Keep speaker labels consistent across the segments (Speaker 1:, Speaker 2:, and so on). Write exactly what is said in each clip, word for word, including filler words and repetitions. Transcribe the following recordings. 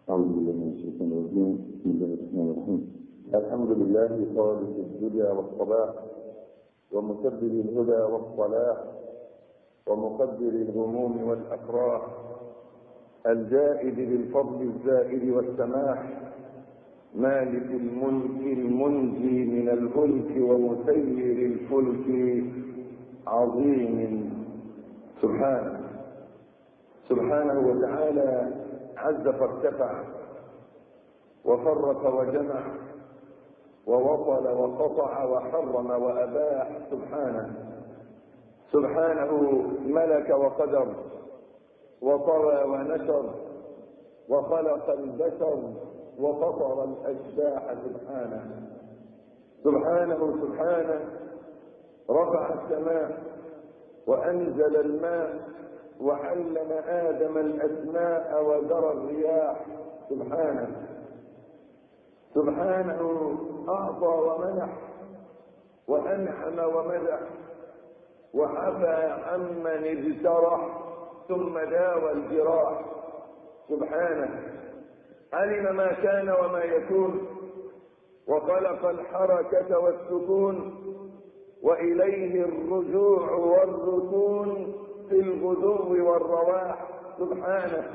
Speaker 1: أعوذ بالله من الشيطان الرجيم. بسم الله الرحمن الرحيم. الحمد لله خالق الهدى والصلاح ومسبب الهدى والصلاح ومقدر الهموم والأفراح الجائد بالفضل الزائد والسماح مالك الملك المنجي من الهلك ومسير الفلك عظيم سبحانه سبحانه وتعالى عز فارتفع وفرق وجمع ووصل وقطع وحرم وأباح سبحانه سبحانه ملك وقدر وطوى ونشر وخلق البشر وفطر الأشباح سبحانه سبحانه سبحانه رفع السماء وأنزل الماء وعلم آدم الأسماء وذرى الرياح سبحانه سبحانه أعطى ومنح وأنعم ومدح وعفى عمن اجترح ثم داوى الجراح سبحانه علم ما كان وما يكون وخلق الحركة والسكون وإليه الرجوع والركون في الغدو والرواح سبحانه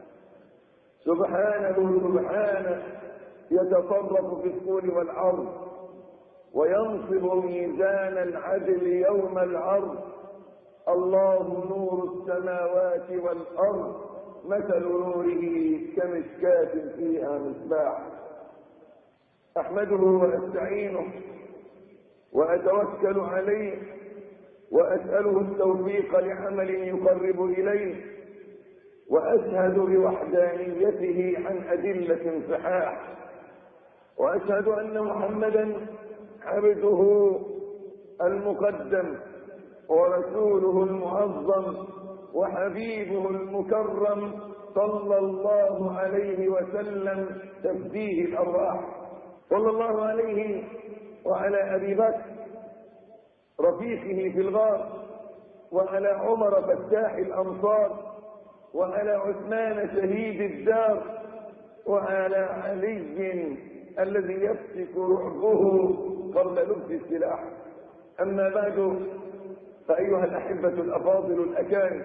Speaker 1: سبحانه سبحانه يتصرف في الطول والعرض وينصب ميزان العدل يوم العرض الله نور السماوات والأرض مثل نوره كمشكاة فيها مصباح أحمده وأستعينه وأتوكل عليه وأسأله التوفيق لعمل يقرب إليه وأشهد بوحدانيته عن أدلة صحاح وأشهد أن محمدا عبده المقدم ورسوله المعظم وحبيبه المكرم صلى الله عليه وسلم تفديه الأرواح صلى الله عليه وعلى أبي بكر رفيقه في الغار وعلى عمر فتاح الأمصار وعلى عثمان شهيد الدار وعلى علي الذي يفسك رعبه قبل لبس السلاح. أما بعد فأيها الأحبة الأفاضل الأكارم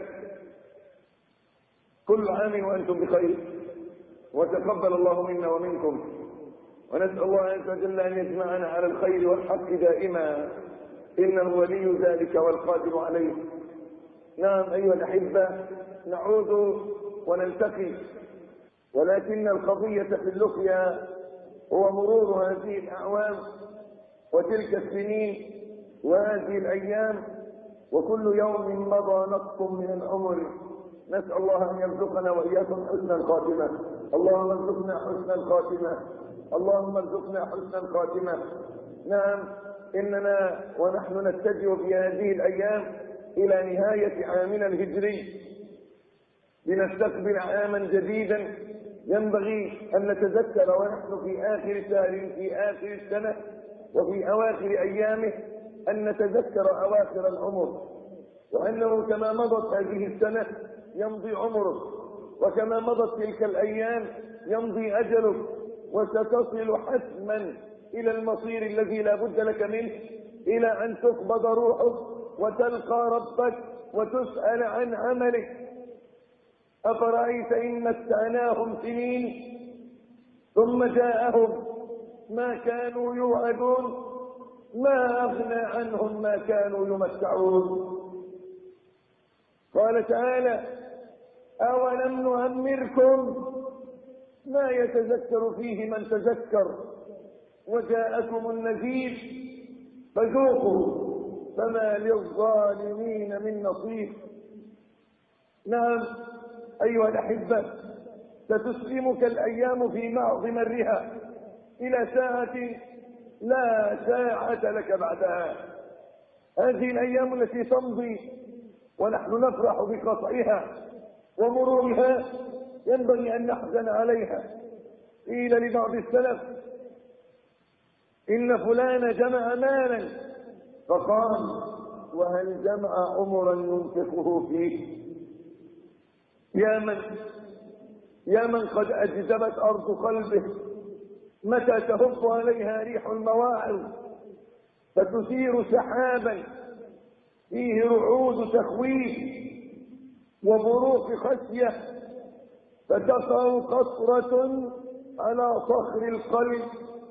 Speaker 1: كل عام وأنتم بخير وتقبل الله منا ومنكم ونسأل الله عز وجل أن يجمعنا على الخير والحق دائما إنه ولي ذلك والقادر عليه. نعم أيها الأحبة نعود ونلتقي ولكن القضية في اللقيا هو مرور هذه الأعوام وتلك السنين وهذه الأيام وكل يوم مضى نقص من العمر. نسأل الله أن يرزقنا وإياكم حسن الخاتمة. اللهم ارزقنا حسن الخاتمة اللهم ارزقنا حسن الخاتمة. نعم إننا ونحن نتجه في هذه الأيام إلى نهاية عامنا الهجري لنستقبل عاما جديدا ينبغي أن نتذكر ونحن في آخر شهر في آخر السنة وفي أواخر أيامه أن نتذكر أواخر العمر وأنه كما مضت هذه السنة يمضي عمره وكما مضت تلك الأيام يمضي أجله وستصل حتما إلى المصير الذي لا بد لك منه إلى أن تقبض روحك وتلقى ربك وتسأل عن عملك. أفرأيت إن متعناهم سنين ثم جاءهم ما كانوا يوعدون ما أغنى عنهم ما كانوا يمتعون. قال تعالى أولم نعمركم ما يتذكر فيه من تذكر وجاءكم النذير فذوقوا فما للظالمين من نصير. نعم أيها الأحبة ستسلمك الأيام في معظ مرها إلى ساعة لا ساعة لك بعدها. هذه الأيام التي تمضي ونحن نفرح بقطعها ومرورها ينبغي أن نحزن عليها. قيل لبعض السلف إن فلان جمع مالا فقال وهل جمع عمرا ينفقه فيه؟ يا من يا من قد أجدبت أرض قلبه متى تهب عليها ريح المواعظ فتثير سحابا فيه رعود تخويف وبروق خشية فتقع قطرة على صخر القلب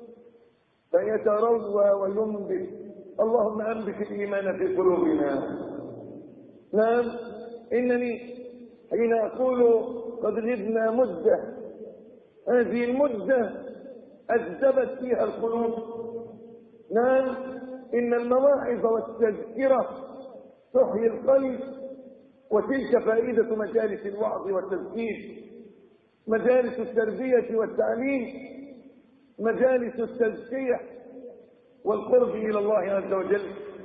Speaker 1: فيتروى وينبت. اللهم أنبت الإيمان في قلوبنا. نعم، إنني حين أقول قد غبنا مدة، هذه المدة أجدبت فيها القلوب. نعم، إن المواعظ والتذكرة تحيي القلب، وتلك فائدة مجالس الوعظ والتذكير، مجالس التربية والتعليم، مجالس التزكية والقرب إلى الله عز وجل.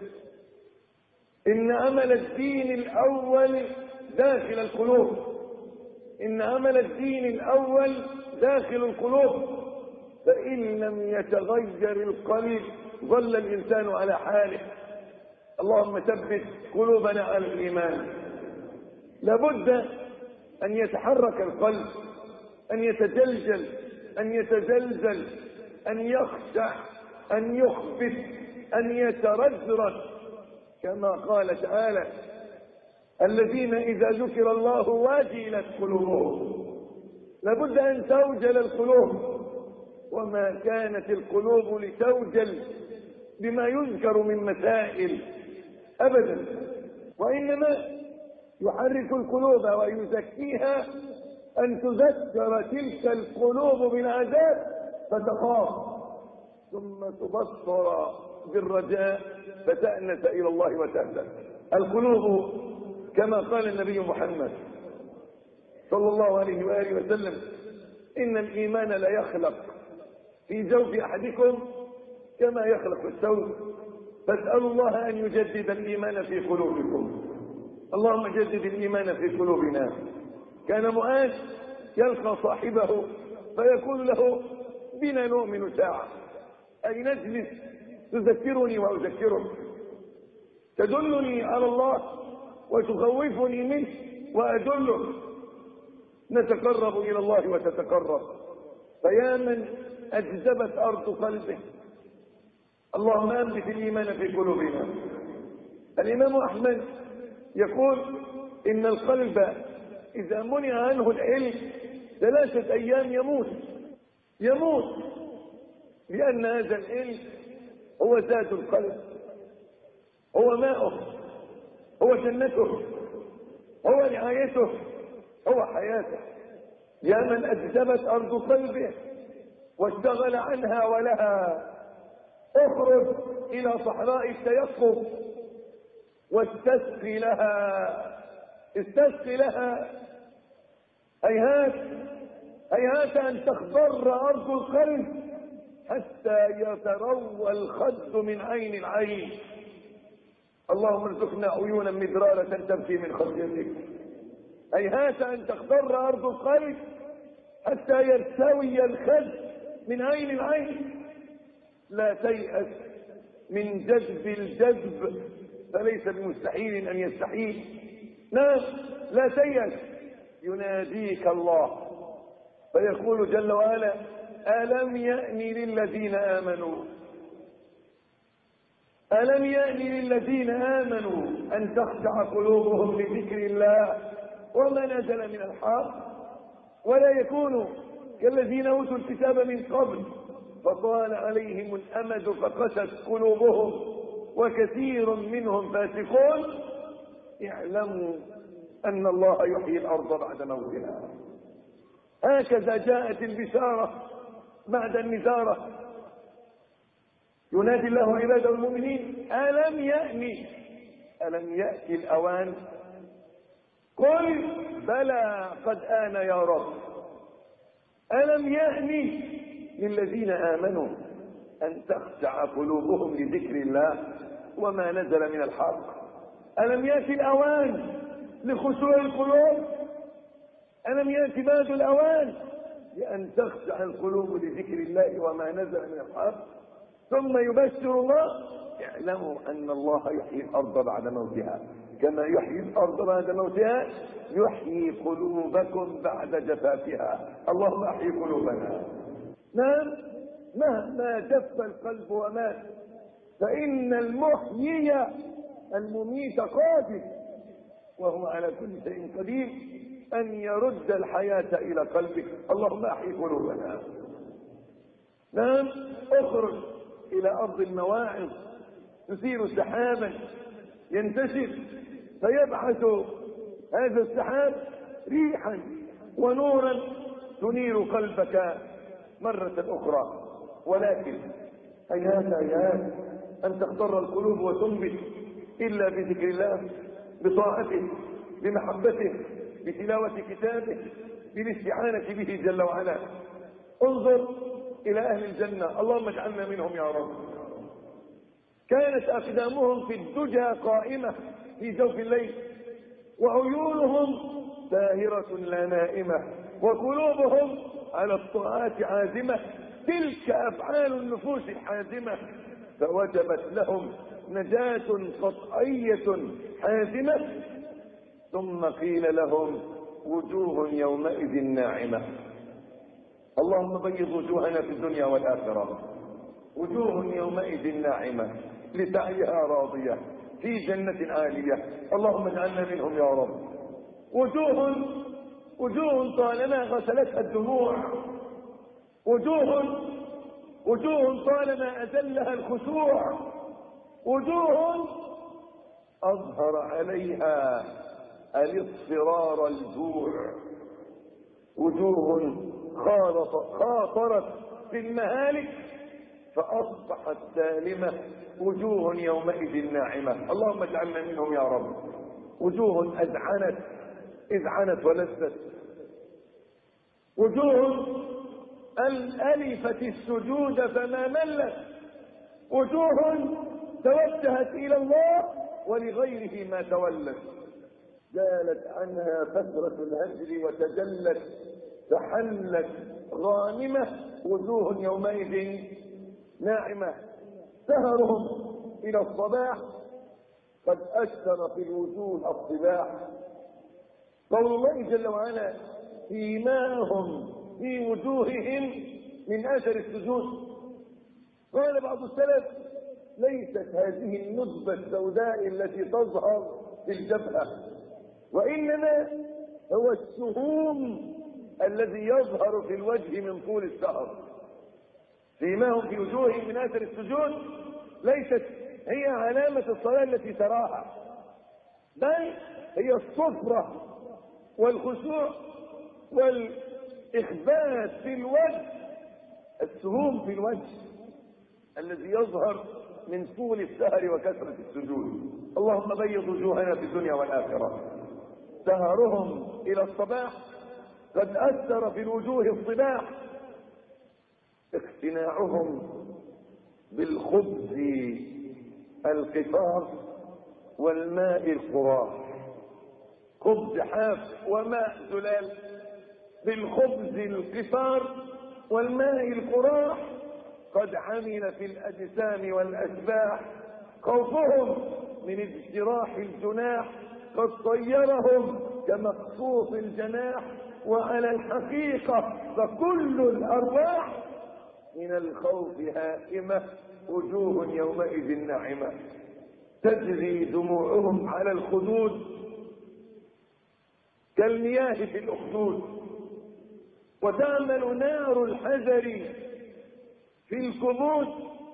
Speaker 1: إن عمل الدين الأول داخل القلوب، إن عمل الدين الأول داخل القلوب، فإن لم يتغير القلب ظل الإنسان على حاله. اللهم ثبت قلوبنا على الإيمان. لابد أن يتحرك القلب، أن يتجلجل، أن يتزلزل، أن يخشع، أن يخبت، أن يترجرج، كما قال تعالى: الذين إذا ذكر الله واجلت قلوبهم. لابد أن توجل القلوب، وما كانت القلوب لتوجل بما يذكر من مسائل أبدا، وإنما يحرك القلوب ويزكيها أن تذكر تلك القلوب بالعذاب فتخاف، ثم تبصر بالرجاء فتأنس إلى الله وتهدى. القلوب كما قال النبي محمد صلى الله عليه وآله وسلم: إن الإيمان لا يخلق في جوف أحدكم كما يخلق الثوب، فاسألوا الله أن يجدد الإيمان في قلوبكم. اللهم جدد الإيمان في قلوبنا. كان معاذ يلقى صاحبه فيقول له: بنا نؤمن ساعة، أي نجلس تذكرني وأذكرك، تدلني على الله وتخوفني منه وأدلك، نتقرب إلى الله وتتقرب. فيا من أجدبت أرض قلبه، اللهم أنبت الإيمان في قلوبنا. الإمام أحمد يقول: إن القلب إذا منع عنه العلم ثلاثة أيام يموت يموت لأن هذا العلم هو زاد القلب، هو ماؤه، هو جنته، هو رعايته، هو حياته. يا من أجدبت أرض قلبه واشتغل عنها ولها، اخرج إلى صحراء التيقظ واستسقي لها، استسقي لها. هيهات هيهات أن تخضر أرض القلب حتى يتروى الخد من عين العين. اللهم ارزقنا عيونا مدرارة تبكي من خشيتك. هيهات أن تخضر أرض القلب حتى يرتوي الخد من عين العين. لا تيأس من جذب الجذب، فليس بمستحيل أن يستحيل. نعم، لا تيأس. يناديك الله فيقول جل وعلا: ألم يأن للذين آمنوا ألم يأن للذين آمنوا أن تخشع قلوبهم لذكر الله وما نزل من الحق، ولا يكونوا كالذين أوتوا الكتاب من قبل فطال عليهم الأمد فقست قلوبهم وكثير منهم فاسقون. اعلموا أن الله يحيي الأرض بعد موتها. هكذا جاءت البشارة بعد النذارة. ينادي الله عباده المؤمنين: ألم يأني ألم يأتي الأوان؟ قل بلى قد آن يا رب. ألم يأني للذين آمنوا أن تخشع قلوبهم لذكر الله وما نزل من الحق. ألم يأتي الأوان لخشوع القلوب؟ ألم يأتي بعد الأوان لأن تخشع القلوب لذكر الله وما نزل من الحق؟ ثم يبشر الله: اعلموا أن الله يحيي الأرض بعد موتها. كما يحيي الأرض بعد موتها يحيي قلوبكم بعد جفافها. اللهم احيي قلوبنا. نعم، مهما جف القلب ومات فإن المحيي المميت قادر، وهو على كل شيء قدير أن يرد الحياة إلى قلبك. اللهم احيي قلوبنا. نعم، اخرج إلى أرض المواعظ، تثير سحابا ينتشر فيبعث هذا السحاب ريحا ونورا تنير قلبك مرة أخرى. ولكن هيهات هيهات أن تخضر القلوب وتنبت إلا بذكر الله، بطاعته، بمحبته، بتلاوة كتابه، بالاستعانة به جل وعلا. انظر إلى أهل الجنة، اللهم اجعلنا منهم يا رب. كانت أقدامهم في الدجى قائمة في جوف الليل، وعيونهم ساهرة لا نائمة، وقلوبهم على الطاعات عازمة. تلك أفعال النفوس الحازمة، فوجبت لهم نجاة قطعية حازمة. ثم قيل لهم وجوه يومئذ ناعمة. اللهم بيض وجوهنا في الدنيا والآخرة. وجوه يومئذ ناعمة لسعيها راضية في جنة عالية. اللهم اجعلنا منهم يا رب. وجوه وجوه طالما غسلتها الدموع، وجوه وجوه طالما أذلها الخشوع، وجوه أظهر عليها الاصفرار الجوع، وجوه خاطرت في المهالك فأصبحت سالمة. وجوه يومئذ ناعمة. اللهم اجعلنا منهم يا رب. وجوه أذعنت إذعنت ولذت، وجوه ألفت السجود فما ملت، وجوه توجهت إلى الله ولغيره ما تولت. زالت عنها فترة الهجر وتجلت فحلت غانمة. وجوه يومئذ ناعمة. سهرهم إلى الصباح قد أكثر في الوجوه الصباح. قول الله جل وعلا سيماهم في وجوههم من أثر السجود. قال بعض السلف ليست هذه الندبة السوداء التي تظهر في الجبهة، وإنما هو السهوم الذي يظهر في الوجه من طول السهر. سيماهم في وجوههم من اثر السجود ليست هي علامة الصلاة التي تراها، بل هي الصفرة والخشوع والإخبات في الوجه، السهوم في الوجه الذي يظهر من طول السهر وكثرة السجود. اللهم بيض وجوهنا في الدنيا والآخرة. سهرهم إلى الصباح قد أثر في الوجوه الصباح. اقتناعهم بالخبز القفار والماء القراح. خبز حاف وماء زلال. بالخبز القفار والماء القراح قد عمل في الأجسام والأشباح. خوفهم من اجتراح الجناح قد طيرهم كمقصوص الجناح. وعلى الحقيقة فكل الأرواح من الخوف هائمة. وجوه يومئذ ناعمة تجري دموعهم على الخدود كالمياه في الأخدود. وتعمل نار الحجر في الكبود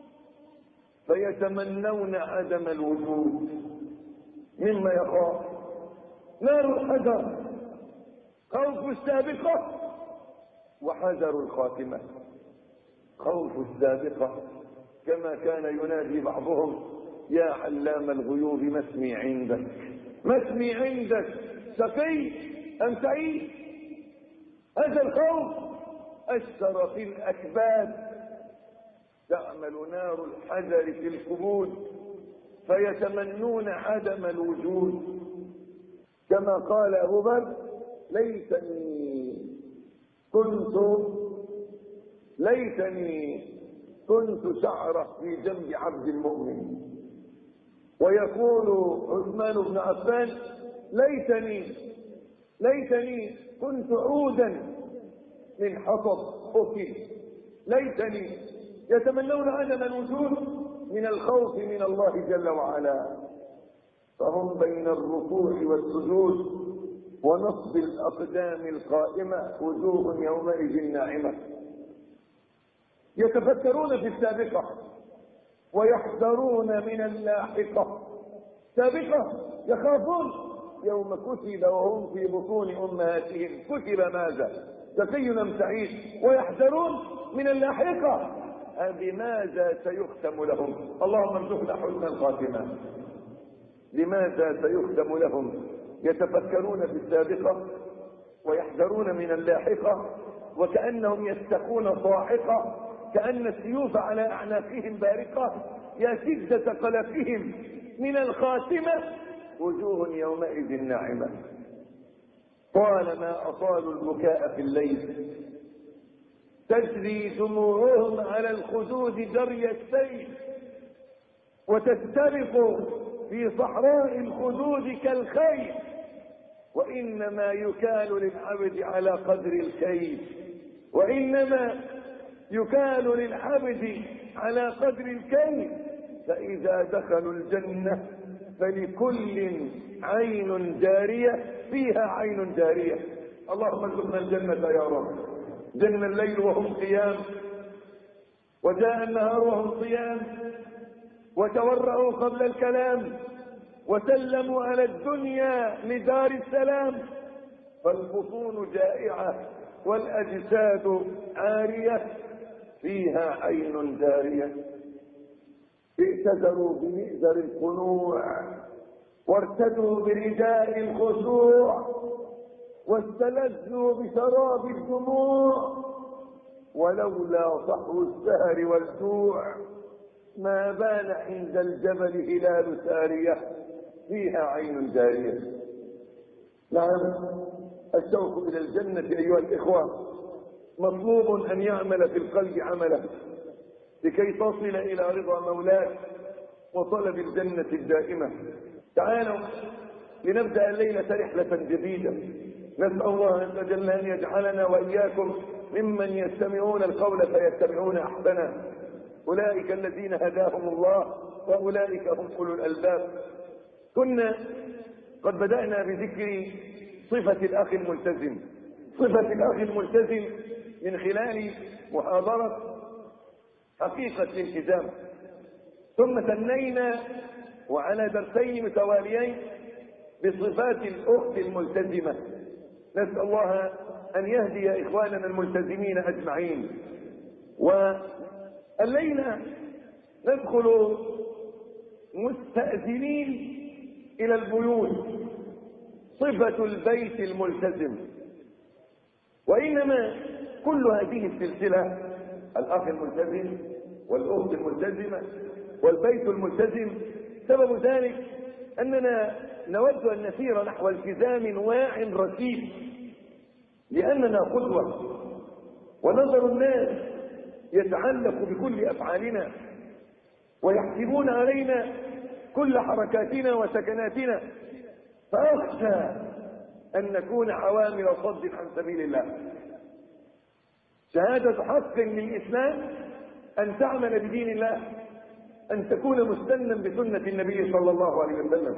Speaker 1: فيتمنون عدم الوجود مما يخاف. نار الحجر خوف السابقة، وحذر الخاتمة خوف السابقة. كما كان ينادي بعضهم يا علام الغيوب ما اسمي عندك، ما اسمي عندك شقي أم سعيد. هذا الخوف أثر في الأكباد. تعمل نار الحجر في الكبود فيتمنون عدم الوجود. كما قال أبو بكر ليتني كنت ليتني كنت شعرة في جنب عبد المؤمن. ويقول عثمان بن عفان ليتني ليتني كنت عودا من حطب أكل، ليتني. يتمنون عدم الوجود من الخوف من الله جل وعلا، فهم بين الركوع والسجود ونصب الأقدام القائمة وجوه يومئذ ناعمة. يتفكرون في السابقة ويحذرون من اللاحقة. سابقة يخافون يوم كتب وهم في بطون أمهاتهم كتب ماذا شقي أم سعيد، ويحذرون من اللاحقة بماذا سيختم لهم. اللهم ارزقنا حسن الخاتمة. لماذا سيختم لهم؟ يتفكرون في السابقة ويحذرون من اللاحقة، وكأنهم يستقون صاعقة، كأن السيوف على أعناقهم بارقة. يا شدة قلقهم من الخاتمة وجوه يومئذ ناعمة. طالما أطالوا البكاء في الليل تجري دموعهم على الخدود جري السيل، وتسترق في صحراء الخدود كالخيل، وإنما يكال للعبد على قدر الكيل، وإنما يكال للعبد على قدر الكيل. فإذا دخلوا الجنة فلكل عين جارية فيها عين جارية. اللهم ارزقنا الجنة يا رب. جن الليل وهم قيام، وجاء النهار وهم صيام، وتورعوا قبل الكلام، وسلموا على الدنيا لدار السلام. فالبطون جائعة والأجساد عارية فيها عين جارية. ائتذروا بمئزر القنوع وارتدوا برداء الخشوع، واستلذوا بشراب الدموع، ولولا صحو السهر والجوع ما بان عند الجبل هلال سارية فيها عين جارية. نعم، الشوق إلى الجنة أيها الإخوة مطلوب أن يعمل في القلب عمله لكي تصل إلى رضا مولاك وطلب الجنة الدائمة. تعالوا لنبدأ الليلة رحلة جديدة. نسأل الله عز وجل أن يجعلنا وإياكم ممن يستمعون القول فيتبعون أحسنه. أولئك الذين هداهم الله وأولئك هم أولو الألباب. كنا قد بدأنا بذكر صفة الأخ الملتزم، صفة الأخ الملتزم من خلال محاضرة حقيقة الالتزام، ثم ثنينا وعلى درسين متواليين بصفات الأخت الملتزمة. نسأل الله أن يهدي إخواننا الملتزمين أجمعين. والليلة ندخل مستأذنين إلى البيوت، صفة البيت الملتزم. وإنما كل هذه السلسلة، الأخ الملتزم والأخت الملتزمة والبيت الملتزم، سبب ذلك أننا نود أن نسير نحو التزام واع رتيب، لأننا قدوة، ونظر الناس يتعلق بكل أفعالنا ويحسبون علينا كل حركاتنا وسكناتنا، فأخشى أن نكون عوامل صد عن سبيل الله. شهادة حق للإسلام أن تعمل بدين الله، أن تكون مستنا بسنة النبي صلى الله عليه وسلم.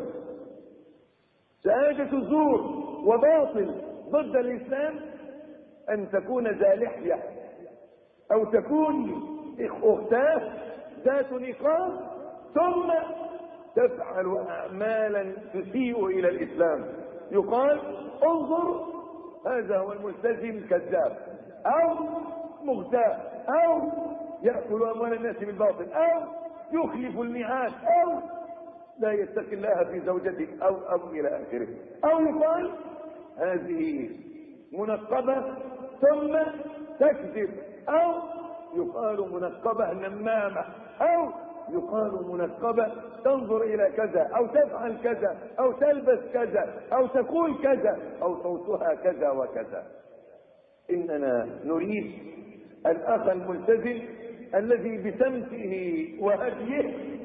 Speaker 1: شهادة زور وباطل ضد الإسلام أن تكون ذا لحية أو تكون أختاه ذات نقاب ثم تفعل أعمالا تسيء إلى الإسلام. يقال انظر هذا هو الملتزم كذاب أو مغتاب أو يأكل أموال الناس بالباطل أو يخلف الميعاد أو لا يتقي الله في زوجته أو أو إلى آخره. أو يقال هذه منقبة ثم تكذب، أو يقال منقبة نمامة، أو يقال منقبة تنظر إلى كذا أو تفعل كذا أو تلبس كذا أو تقول كذا أو صوتها كذا وكذا. إننا نريد الأخ الملتزم الذي بسمته وهديه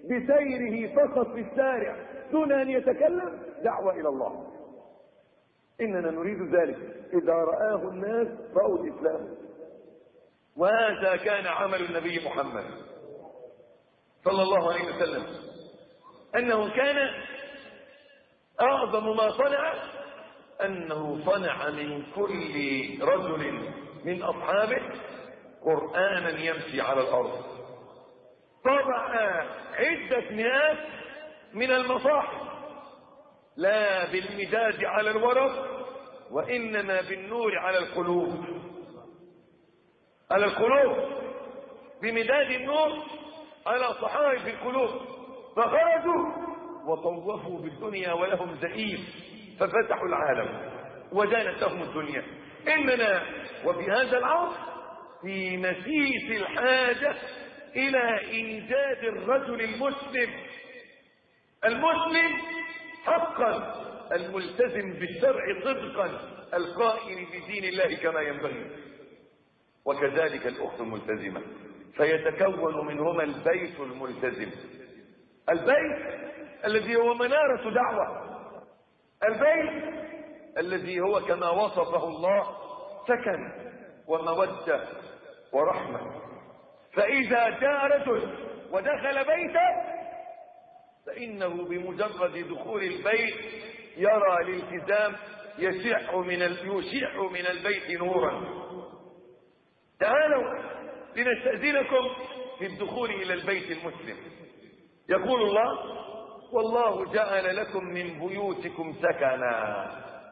Speaker 1: بسيره فقط في الشارع دون أن يتكلم دعوة إلى الله. إننا نريد ذلك. إذا رآه الناس رأوا الإسلام. وهذا كان عمل النبي محمد صلى الله عليه وسلم، أنه كان أعظم ما صنع أنه صنع من كل رجل من أصحابه قرآنا يمشي على الأرض. طبع عدة مئات من المصاحف، لا بالمداد على الورق وإنما بالنور على القلوب، على القلوب، بمداد النور على صحائف القلوب. فخرجوا وطوفوا بالدنيا ولهم زئير ففتحوا العالم وجانت لهم الدنيا. إننا وفي هذا العصر في مسيس الحاجة إلى إنجاز الرجل المسلم، المسلم حقا، الملتزم بالشرع صدقا، القائم بدين الله كما ينبغي. وكذلك الأخت الملتزمة، فيتكون منهما البيت الملتزم، البيت الذي هو منارة دعوة، البيت الذي هو كما وصفه الله سكن ومودة ورحمة. فإذا جاء رجل ودخل بيته فإنه بمجرد دخول البيت يرى الالتزام يشع من يشع من البيت نورا. تعالوا لنستأذنكم في الدخول إلى البيت المسلم. يقول الله: والله جعل لكم من بيوتكم سكنا.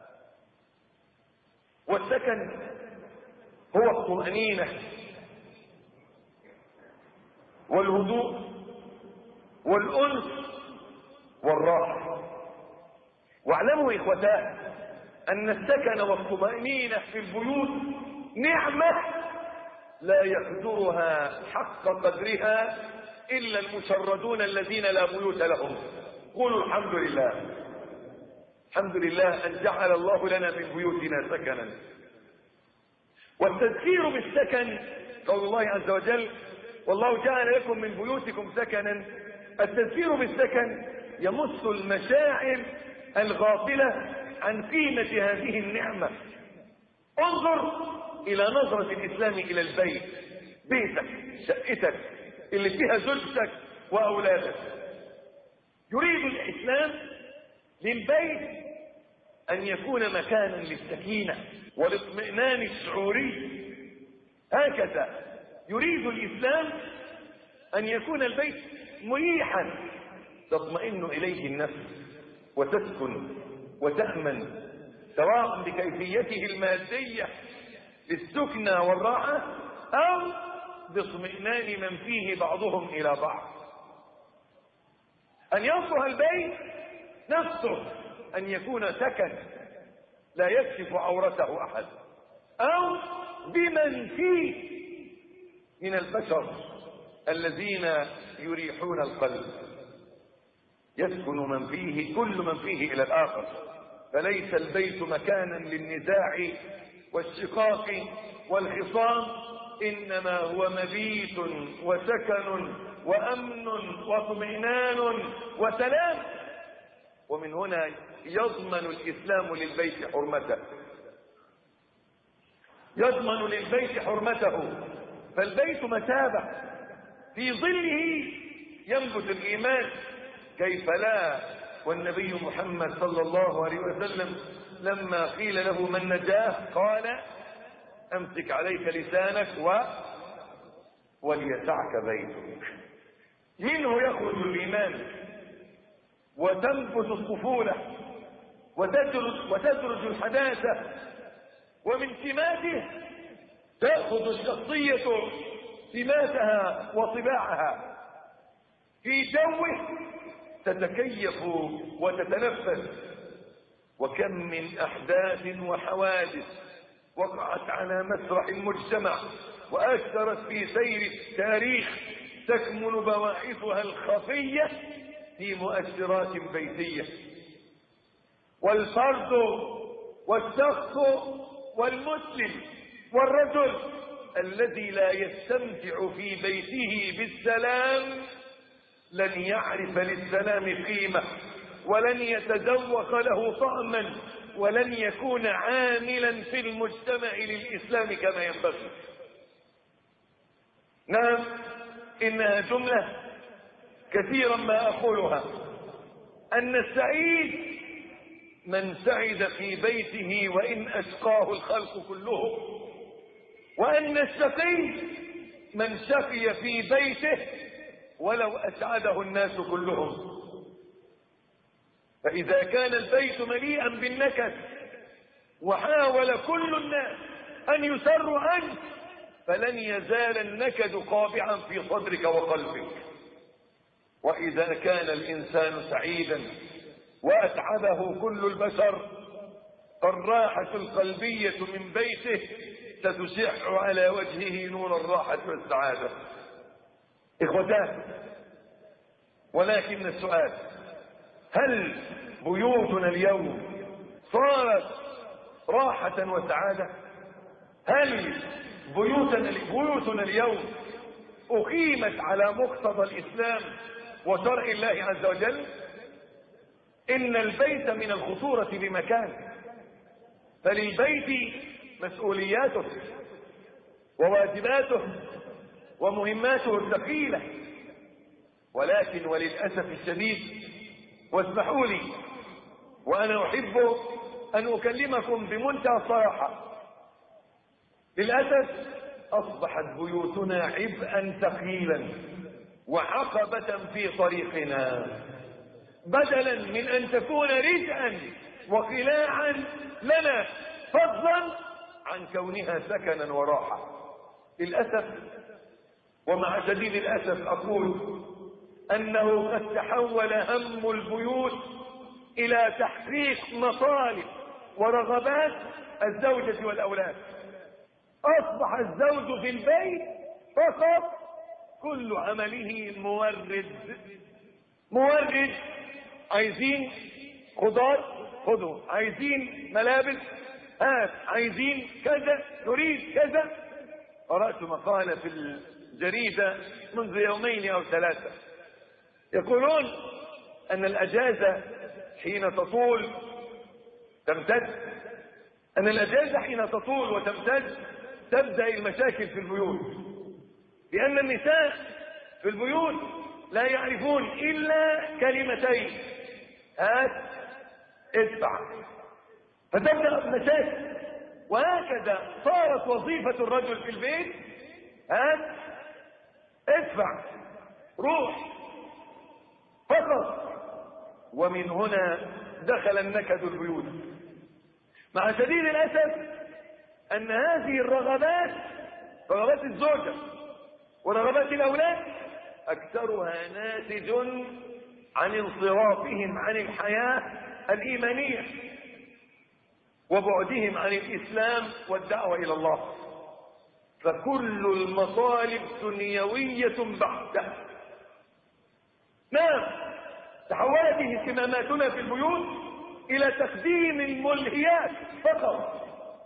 Speaker 1: والسكن هو الطمأنينة والهدوء والأنس والراحة. واعلموا إخوتان أن السكن والطمأنينة في البيوت نعمة لا يقدرها حق قدرها إلا المشردون الذين لا بيوت لهم. قولوا الحمد لله. الحمد لله أن جعل الله لنا من بيوتنا سكنا. والتذكير بالسكن قول الله عز وجل: والله جعل لكم من بيوتكم سكنا. التذكير بالسكن يمس المشاعر الغافلة عن قيمة هذه النعمة. انظر إلى نظرة الإسلام إلى البيت، بيتك، شقتك اللي فيها زوجتك وأولادك. يريد الإسلام للبيت أن يكون مكانا للسكينة والاطمئنان الشعوري. هكذا يريد الإسلام أن يكون البيت مريحا تطمئن إليه النفس وتسكن وتأمن، سواء بكيفيته المادية للسكنى والراحة أو باطمئنان من فيه بعضهم إلى بعض. أن يصلح البيت نفسه أن يكون سكن لا يكشف عورته أحد، أو بمن فيه من البشر الذين يريحون القلب. يسكن من فيه، كل من فيه إلى الآخر. فليس البيت مكانا للنزاع والشقاق والخصام، إنما هو مبيت وسكن وأمن واطمئنان وسلام. ومن هنا يضمن الإسلام للبيت حرمته، يضمن للبيت حرمته. فالبيت مثابة في ظله ينبت الإيمان، كيف لا؟ والنبي محمد صلى الله عليه وسلم لما قيل له من نجاه قال: امسك عليك لسانك و وليسعك بيتك. منه يخرج الإيمان وتنبت الطفولة وتدرج, وتدرج الحداثة، ومن سماته تأخذ الشخصية سماتها وطباعها. في جوه تتكيف وتتنفس. وكم من أحداث وحوادث وقعت على مسرح المجتمع وأثرت في سير التاريخ تكمن بواعثها الخفية في مؤثرات بيتية. والفرد والشخص والمسلم والرجل الذي لا يستمتع في بيته بالسلام لن يعرف للسلام قيمة، ولن يتذوق له طعما، ولن يكون عاملا في المجتمع للإسلام كما ينبغي. نعم، إنها جملة كثيرا ما أقولها، أن السعيد من سعد في بيته وإن أشقاه الخلق كلهم، وأن الشقي من شقي في بيته ولو أسعده الناس كلهم. فإذا كان البيت مليئا بالنكد وحاول كل الناس أن يسروا عنك، فلن يزال النكد قابعا في صدرك وقلبك. وإذا كان الإنسان سعيدا وأتعبه كل البشر، فالراحة القلبية من بيته ستشع على وجهه نور الراحة والسعادة. إخوتان، ولكن السؤال: هل بيوتنا اليوم صارت راحة وسعادة؟ هل بيوتنا, بيوتنا اليوم أقيمت على مقتضى الإسلام وشرع الله عز وجل؟ إن البيت من الخطورة بمكان، فللبيت مسؤولياته وواجباته ومهماته الثقيلة، ولكن وللأسف الشديد، واسمحوا لي وأنا أحب أن أكلمكم بمنتهى الصراحة، للأسف أصبحت بيوتنا عبئا ثقيلا وعقبة في طريقنا، بدلا من أن تكون رزقا وقلاعا لنا، فضلا عن كونها سكنا وراحة. للأسف ومع شديد الأسف أقول أنه قد تحول هم البيوت إلى تحقيق مطالب ورغبات الزوجة والأولاد. أصبح الزوج في البيت فقط كل عمله مورد مورد، عايزين خضار خذوا، عايزين ملابس هات، عايزين كذا نريد كذا. قرأت مقالة في الجريدة منذ يومين أو ثلاثة يقولون أن الأجازة حين تطول تمتد، أن الأجازة حين تطول وتمتد تبدأ المشاكل في البيوت، لأن النساء في البيوت لا يعرفون إلا كلمتين: هات ادفع، فتبدأ المشاكل. وهكذا صارت وظيفة الرجل في البيت: هات ادفع روح فقط. ومن هنا دخل النكد البيوت. مع شديد الأسف أن هذه الرغبات، رغبات الزوجة ورغبات الأولاد، أكثرها ناتج عن انصرافهم عن الحياة الإيمانية وبعدهم عن الإسلام والدعوة إلى الله. فكل المطالب دنيوية بحتة. نعم، تحولت اهتماماتنا في البيوت إلى تقديم الملهيات فقط،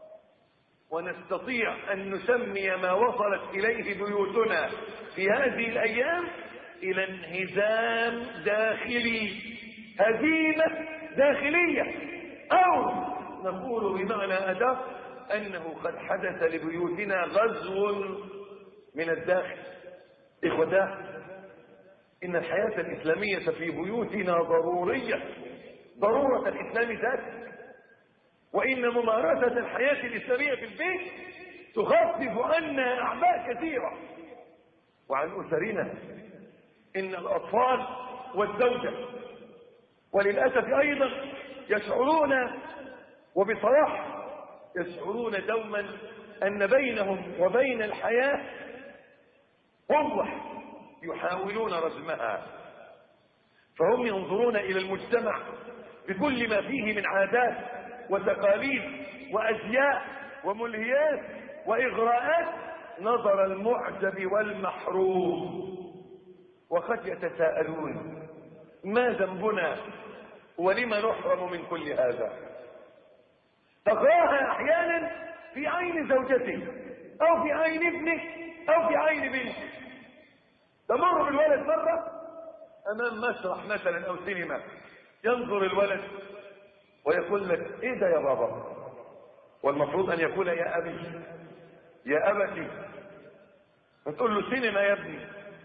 Speaker 1: ونستطيع أن نسمي ما وصلت إليه بيوتنا في هذه الأيام إلى انهزام داخلي، هزيمة داخلية، أو نقول بمعنى أدق أنه قد حدث لبيوتنا غزو من الداخل. إخوتاه، إن الحياة الإسلامية في بيوتنا ضرورية، ضرورة الإسلام ذاته، وإن ممارسة الحياة الإسلامية في البيت تخفف عنا أعباء كثيرة وعن أسرنا. إن الأطفال والزوجة وللأسف أيضا يشعرون، وبصراحة يشعرون دوما أن بينهم وبين الحياة قوة يحاولون رجمها، فهم ينظرون إلى المجتمع بكل ما فيه من عادات وتقاليد وأزياء وملهيات وإغراءات نظر المعجب والمحروم، وقد يتساءلون: ما ذنبنا ولما نحرم من كل هذا؟ تقراها أحيانا في عين زوجته أو في عين ابنه أو في عين بنته. تمر بالولد مرة امام مسرح مثلا او سينما، ينظر الولد ويقول لك ايه ده يا بابا، والمفروض ان يقول يا ابي يا ابتي، فتقول له سينما يا ابني،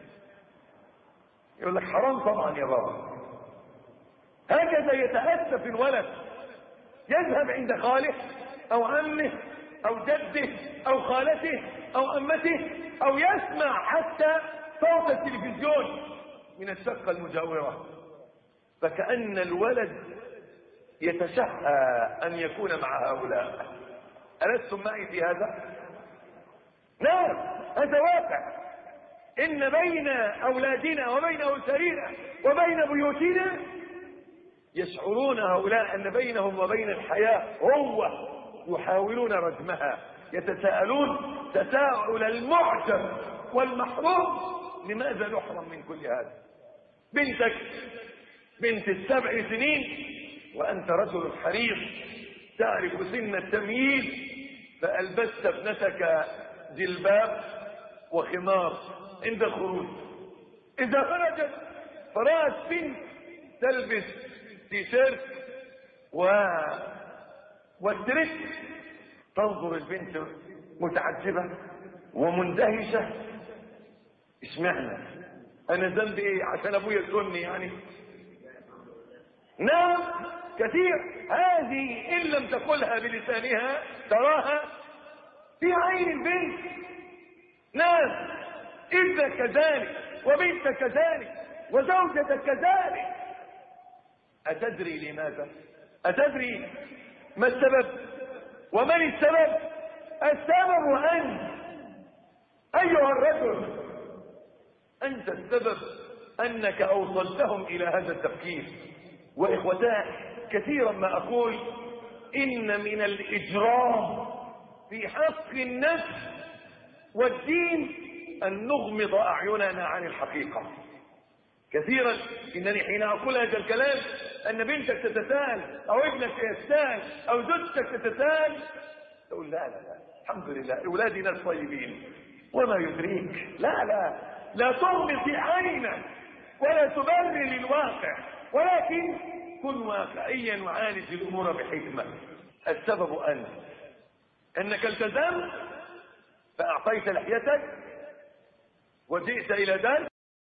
Speaker 1: يقول لك حرام طبعا يا بابا. هكذا يتأسف الولد، يذهب عند خاله او عمه او جده او خالته او امته، او يسمع حتى صوت التلفزيون من الشقة المجاورة، فكأن الولد يتشهى ان يكون مع هؤلاء. ألستم معي في هذا؟ نعم، هذا واقع. إن بين أولادنا وبين أسرنا وبين بيوتنا يشعرون هؤلاء أن بينهم وبين الحياة هو، يحاولون رجمها، يتساءلون تساؤل المعجب والمحروم، لماذا نحرم من كل هذا؟ بنتك بنت السبع سنين وأنت رجل حريص تعرف سن التمييز، فألبست ابنتك جلباب وخمار عند الخروج. إذا خرجت فرأت بنت تلبس تيشيرت و والتريك، تنظر البنت متعجبة ومندهشة، اشمعنى؟ أنا ذنبي إيه؟ عشان أبويا يسني يعني؟ نعم كثير. هذه إن لم تقلها بلسانها تراها في عين البنت. نعم، ابنك كذلك وبنتك كذلك وزوجتك كذلك. أتدري لماذا؟ أتدري ما السبب؟ ومن السبب؟ السبب أنت أيها الرجل، أنت السبب، أنك أوصلتهم إلى هذا التفكير. وإخوتاه كثيرا ما أقول إن من الإجرام في حق النفس والدين أن نغمض أعيننا عن الحقيقة. كثيرا إنني حين أقول هذا الكلام أن بنتك تتساءل أو ابنك يتساءل أو زوجتك تتساءل، تقول لا لا لا الحمد لله أولادي ناس طيبين، وما يدريك. لا لا لا تغمض عينك ولا تبرر للواقع، ولكن كن واقعيا وعالج الأمور بحكمة. السبب أنت، أنك التزمت فأعطيت لحيتك وجئت إلى ذلك،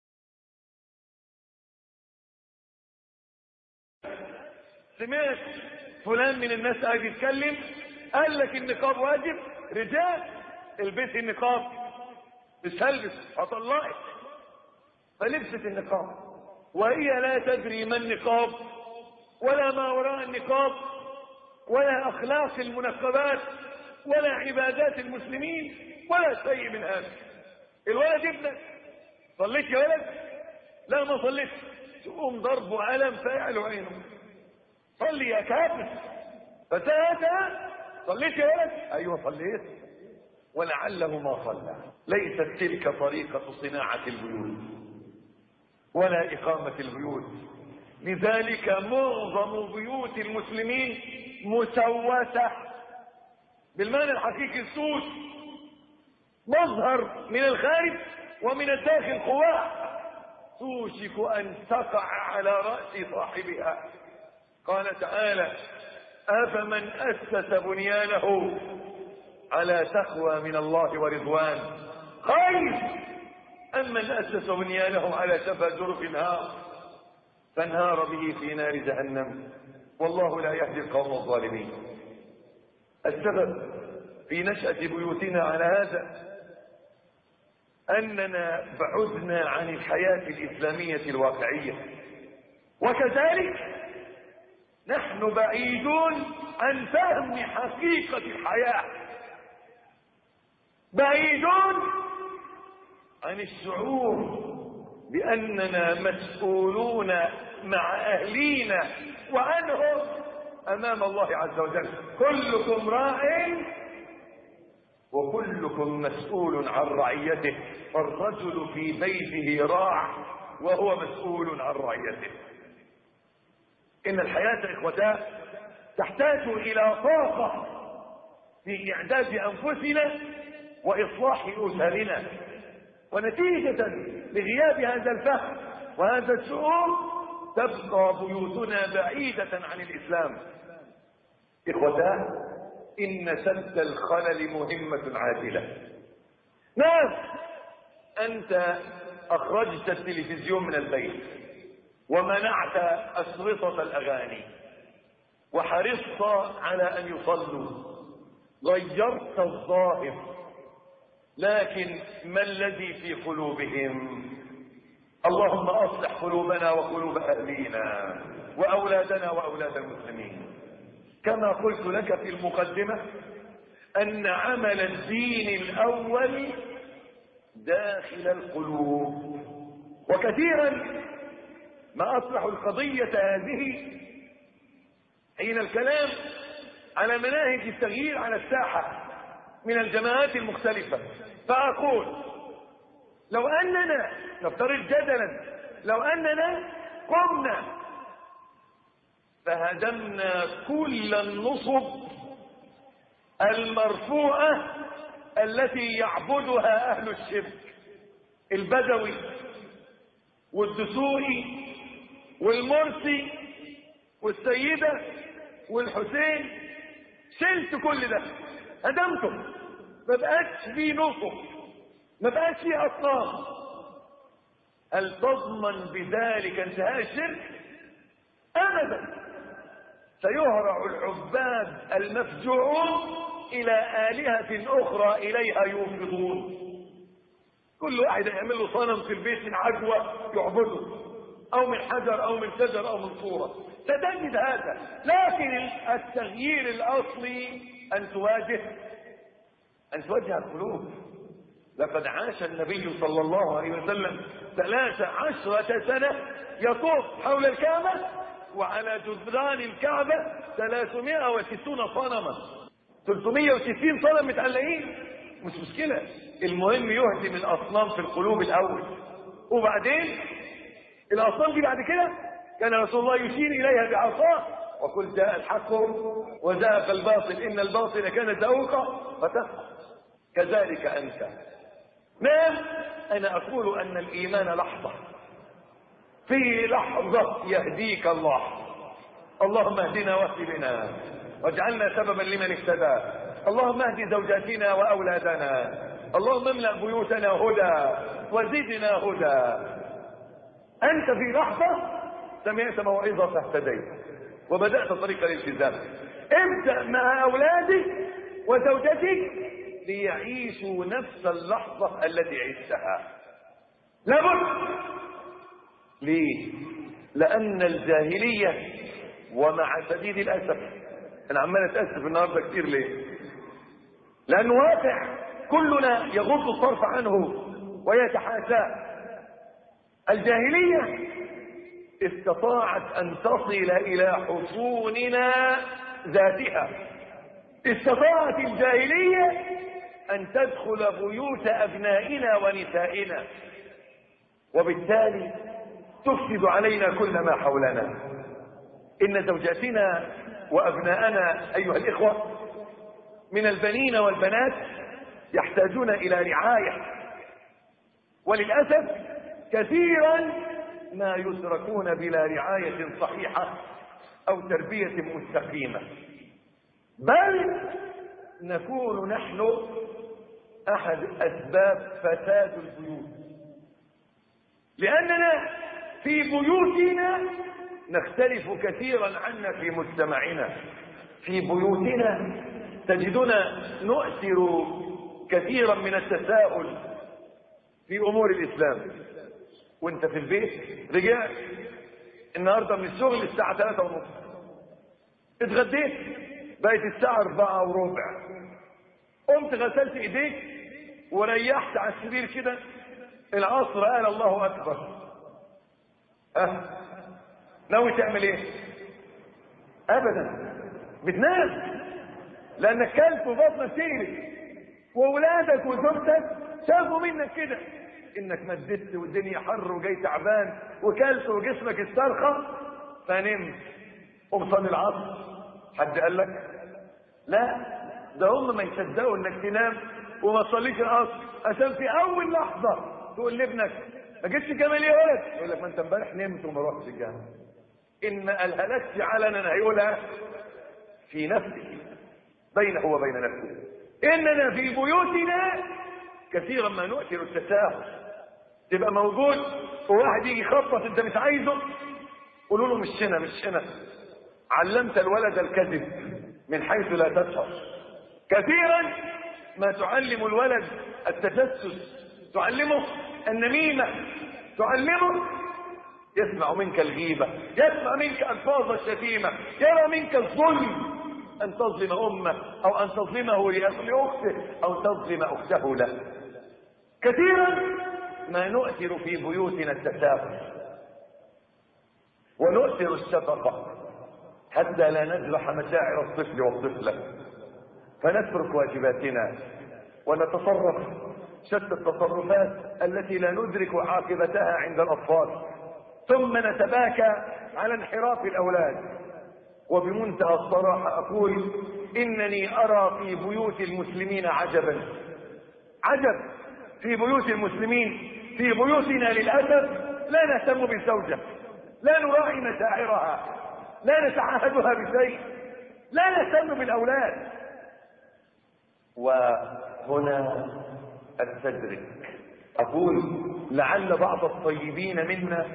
Speaker 1: سمعت فلان من الناس قاعد يتكلم قال لك النقاب واجب، رجال البس النقاب، مش هلبس هطلقك، فلبست النقاب وهي لا تدري ما النقاب ولا ما وراء النقاب ولا أخلاق المنقبات ولا عبادات المسلمين ولا شيء من هذا. الولد ابنك صليت يا ولد؟ لا ما صليت، تقوم ضربه علم فيعلو عينه، صلي يا كافر. فتاتا صليت يا ولد؟ ايوه صليت، ولعله ما صلى. ليست تلك طريقة صناعة البيوت ولا إقامة البيوت. لذلك معظم بيوت المسلمين مسوسة بالمعنى الحقيقي، السوس، مظهر من الخارج ومن الداخل قواع، توشك أن تقع على رأس صاحبها. قال تعالى: أفمن أسس بنيانه على تقوى من الله ورضوان خير أم من أسس بنيانه على شفا جرف نهار فانهار به في نار جهنم والله لا يهدي القوم الظالمين. السبب في نشأة بيوتنا على هذا أننا بعدنا عن الحياة الإسلامية الواقعية، وكذلك نحن بعيدون عن فهم حقيقة الحياة، بعيدون عن الشعور بأننا مسؤولون مع أهلينا وعنهم أمام الله عز وجل. كلكم راع وكلكم مسؤول عن رعيته، الرجل في بيته راع وهو مسؤول عن رعيته. إن الحياة إخوتاه تحتاج إلى طاقة في إعداد أنفسنا وإصلاح أسرنا، ونتيجة لغياب هذا الفهم وهذا الشؤم تبقى بيوتنا بعيدة عن الإسلام. إخوتاه، إن سد الخلل مهمة عاجلة. ناس أنت أخرجت التلفزيون من البيت ومنعت أشرطة الأغاني وحرصت على أن يصلوا، غيرت الظاهر، لكن ما الذي في قلوبهم؟ اللهم أصلح قلوبنا وقلوب أهلينا وأولادنا وأولاد المسلمين. كما قلت لك في المقدمة أن عمل الدين الأول داخل القلوب، وكثيرا ما أصلح القضية هذه حين الكلام على مناهج التغيير على الساحة من الجماعات المختلفة. فأقول لو أننا نفترض جدلا، لو أننا قمنا فهدمنا كل النصب المرفوعة التي يعبدها أهل الشرك، البدوي والدسوقي والمرسي والسيدة والحسين، شلت كل ده، هدمته، ما بقاش فيه نصب، ما بقاش فيه أصنام. هل تضمن بذلك انتهاء الشرك؟ أبدا. سيهرع العباد المفجوعون إلى آلهة أخرى إليها يوفضون. كل واحد يعمل له صنم في البيت من عجوة يعبده، أو من حجر أو من شجر أو من صورة، ستجد هذا. لكن التغيير الأصلي أن تواجه أن تواجه القلوب. لقد عاش النبي صلى الله عليه وسلم ثلاث عشرة سنة يطوف حول الكعبة، وعلى جدران الكعبة ثلاثمائة وستون صنما، ثلاثمائة وستين صنم متعلقين. مش مشكلة، المهم يهدم الأصنام في القلوب الأول، وبعدين الأصنام دي بعد كده كان رسول الله يشير إليها بعصاه وقل جاء الحق وزهق الباطل إن الباطل كان زهوقا فتهقى. كذلك أنت. نعم، أنا أقول أن الإيمان لحظة، في لحظة يهديك الله. اللهم اهدنا واهد بنا واجعلنا سببا لمن اهتدى. اللهم اهد زوجاتنا وأولادنا. اللهم املأ بيوتنا هدى وزدنا هدى. أنت في لحظة سمعت موعظة فاهتديت وبدأت طريق الالتزام. ابدأ مع أولادك وزوجتك ليعيشوا نفس اللحظة التي عشتها. لابد. ليه؟ لأن الجاهلية، ومع شديد الأسف أنا عمال أتأسف النهارده كتير، ليه؟ لأنه واقع كلنا يغض الطرف عنه ويتحاشاه. الجاهلية استطاعت أن تصل إلى حصوننا ذاتها. استطاعت الجاهلية أن تدخل بيوت أبنائنا ونسائنا، وبالتالي تفسد علينا كل ما حولنا. إن زوجاتنا وأبناءنا أيها الإخوة من البنين والبنات يحتاجون إلى رعاية، وللأسف كثيرا ما يتركون بلا رعاية صحيحة أو تربية مستقيمة، بل نكون نحن أحد أسباب فساد البيوت، لأننا في بيوتنا نختلف كثيرا عنا في مجتمعنا. في بيوتنا تجدنا نؤثر كثيرا من التساؤل في أمور الإسلام. وانت في البيت رجعت النهاردة من الشغل الساعة ثلاثة ونص، اتغديت بقت الساعة أربعة وربع، قمت غسلت ايديك وريحت على السرير كده، العصر قال الله أكبر. أه ناوي تعمل ايه؟ أبدا، بتنام لأنك كلت وبطنك تقلق، وأولادك وزوجتك شافوا منك كده إنك مددت والدنيا حر وجاي تعبان وكلت وجسمك استرخى فنمت. قمصان العصر حد قال لك؟ لا، ده هم ما يصدقوا إنك تنام وما تصليش العصر عشان في أول لحظة تقول لابنك ما جيتش الجامع ليه يا ولد؟ يقول لك ما انت امبارح نمت وما رحتش الجامع. ان ما قالهالكش علنا هيقولها في نفسه بينه وبين نفسه. اننا في بيوتنا كثيرا ما نؤثر التساهل. تبقى موجود وواحد يجي يخبط انت مش عايزه، قولوا له مش هنا مش هنا. علمت الولد الكذب من حيث لا تشعر. كثيرا ما تعلم الولد التجسس، تعلمه النميمة، تعلمه يسمع منك الغيبة، يسمع منك ألفاظ الشتيمة، يرى منك الظلم، أن تظلم أمه أو أن تظلمه لأخته أو تظلم أخته له. كثيرا ما نؤثر في بيوتنا التساهل ونؤثر الشفقة حتى لا نجرح مشاعر الطفل والطفلة، فنترك واجباتنا ونتصرف شتى التصرفات التي لا ندرك عاقبتها عند الأطفال، ثم نتباكى على انحراف الأولاد. وبمنتهى الصراحة أقول إنني أرى في بيوت المسلمين عجبا عجب. في بيوت المسلمين في بيوتنا للأسف لا نهتم بالزوجة، لا نراعي مشاعرها، لا نتعاهدها بشيء، لا نهتم بالأولاد. وهنا أستدرك أقول لعل بعض الطيبين منا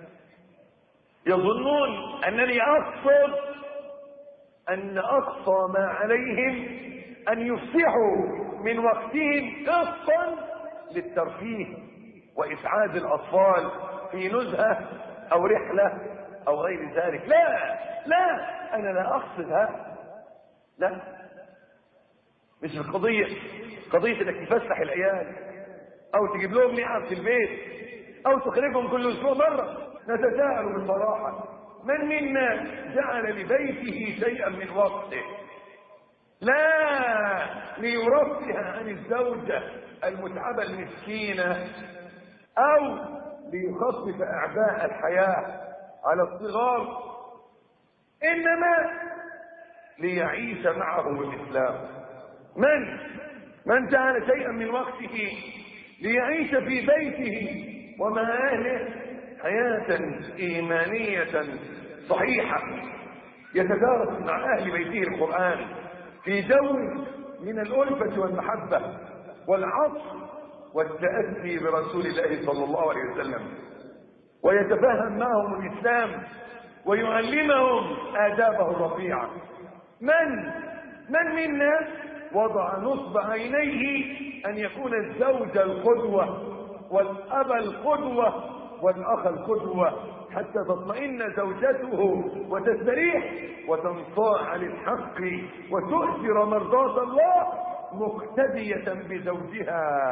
Speaker 1: يظنون أنني أقصد أن أقصى ما عليهم أن يفسحوا من وقتهم قسطا للترفيه وإسعاد الأطفال في نزهة أو رحلة أو غير ذلك. لا لا أنا لا أقصد هذا، لا، مش القضية قضية انك تفسح العيال او تجيب لهم نعم في البيت او تخرجهم كل اسبوع مرة. نتساءل بصراحة، من منا جعل لبيته شيئا من وقته لا ليرفه عن الزوجة المتعبة المسكينة او ليخفف اعباء الحياة على الصغار، انما ليعيش معهم الاسلام؟ من من جعل شيئا من وقته ليعيش في بيته ومع اهله حياة ايمانية صحيحة، يتدارس مع اهل بيته القرآن في جو من الألفة والمحبة والعطف والتأسي برسول الله صلى الله عليه وسلم، ويتفهم معهم الإسلام ويعلمهم آدابه الرفيعة. من من منا وضع نصب عينيه أن يكون الزوج القدوة والأب القدوة والأخ القدوة حتى تطمئن زوجته وتستريح وتنصاع للحق وتؤثر مرضاة الله مقتدية بزوجها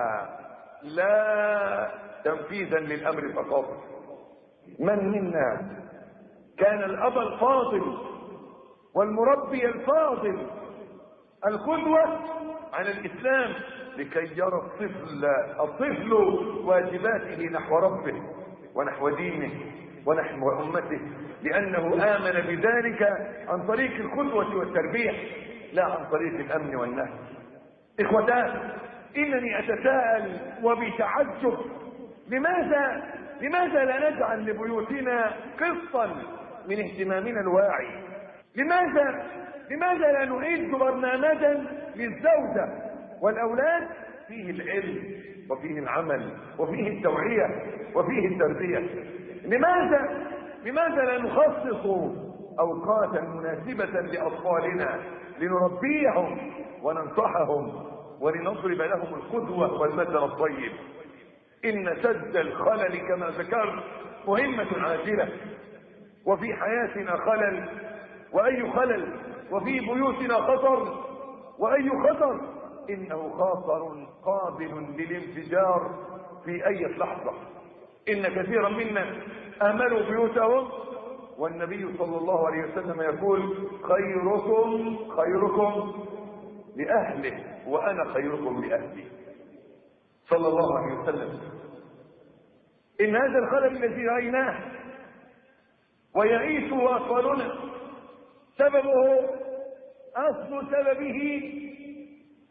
Speaker 1: لا تنفيذا للأمر فقط. من منا كان الأب الفاضل والمربي الفاضل القدوة على الإسلام لكي يرى الطفل الطفل واجباته نحو ربه ونحو دينه ونحو أمته، لأنه آمن بذلك عن طريق القدوة والتربية لا عن طريق الأمن والنهي. إخوتان، إنني أتساءل وبتعجب لماذا لماذا لا نجعل لبيوتنا قسطا من اهتمامنا الواعي؟ لماذا لماذا لا نعيد برنامجا للزوجة والأولاد فيه العلم وفيه العمل وفيه التوعية وفيه التربية؟ لماذا لماذا لا نخصص أوقاتا مناسبة لأطفالنا لنربيهم وننصحهم ولنضرب لهم القدوة والمثل الطيب؟ إن سد الخلل كما ذكرت مهمة عاجلة، وفي حياتنا خلل، وأي خلل، وفي بيوتنا خطر، وأي خطر إنه خاطر قابل للانفجار في أي لحظة. إن كثيرا منا آملوا بيوتهم والنبي صلى الله عليه وسلم يقول خيركم خيركم لأهله وأنا خيركم لأهلي صلى الله عليه وسلم. إن هذا الخلل الذي رأيناه ويعيشه أطفالنا سببه أصل سببه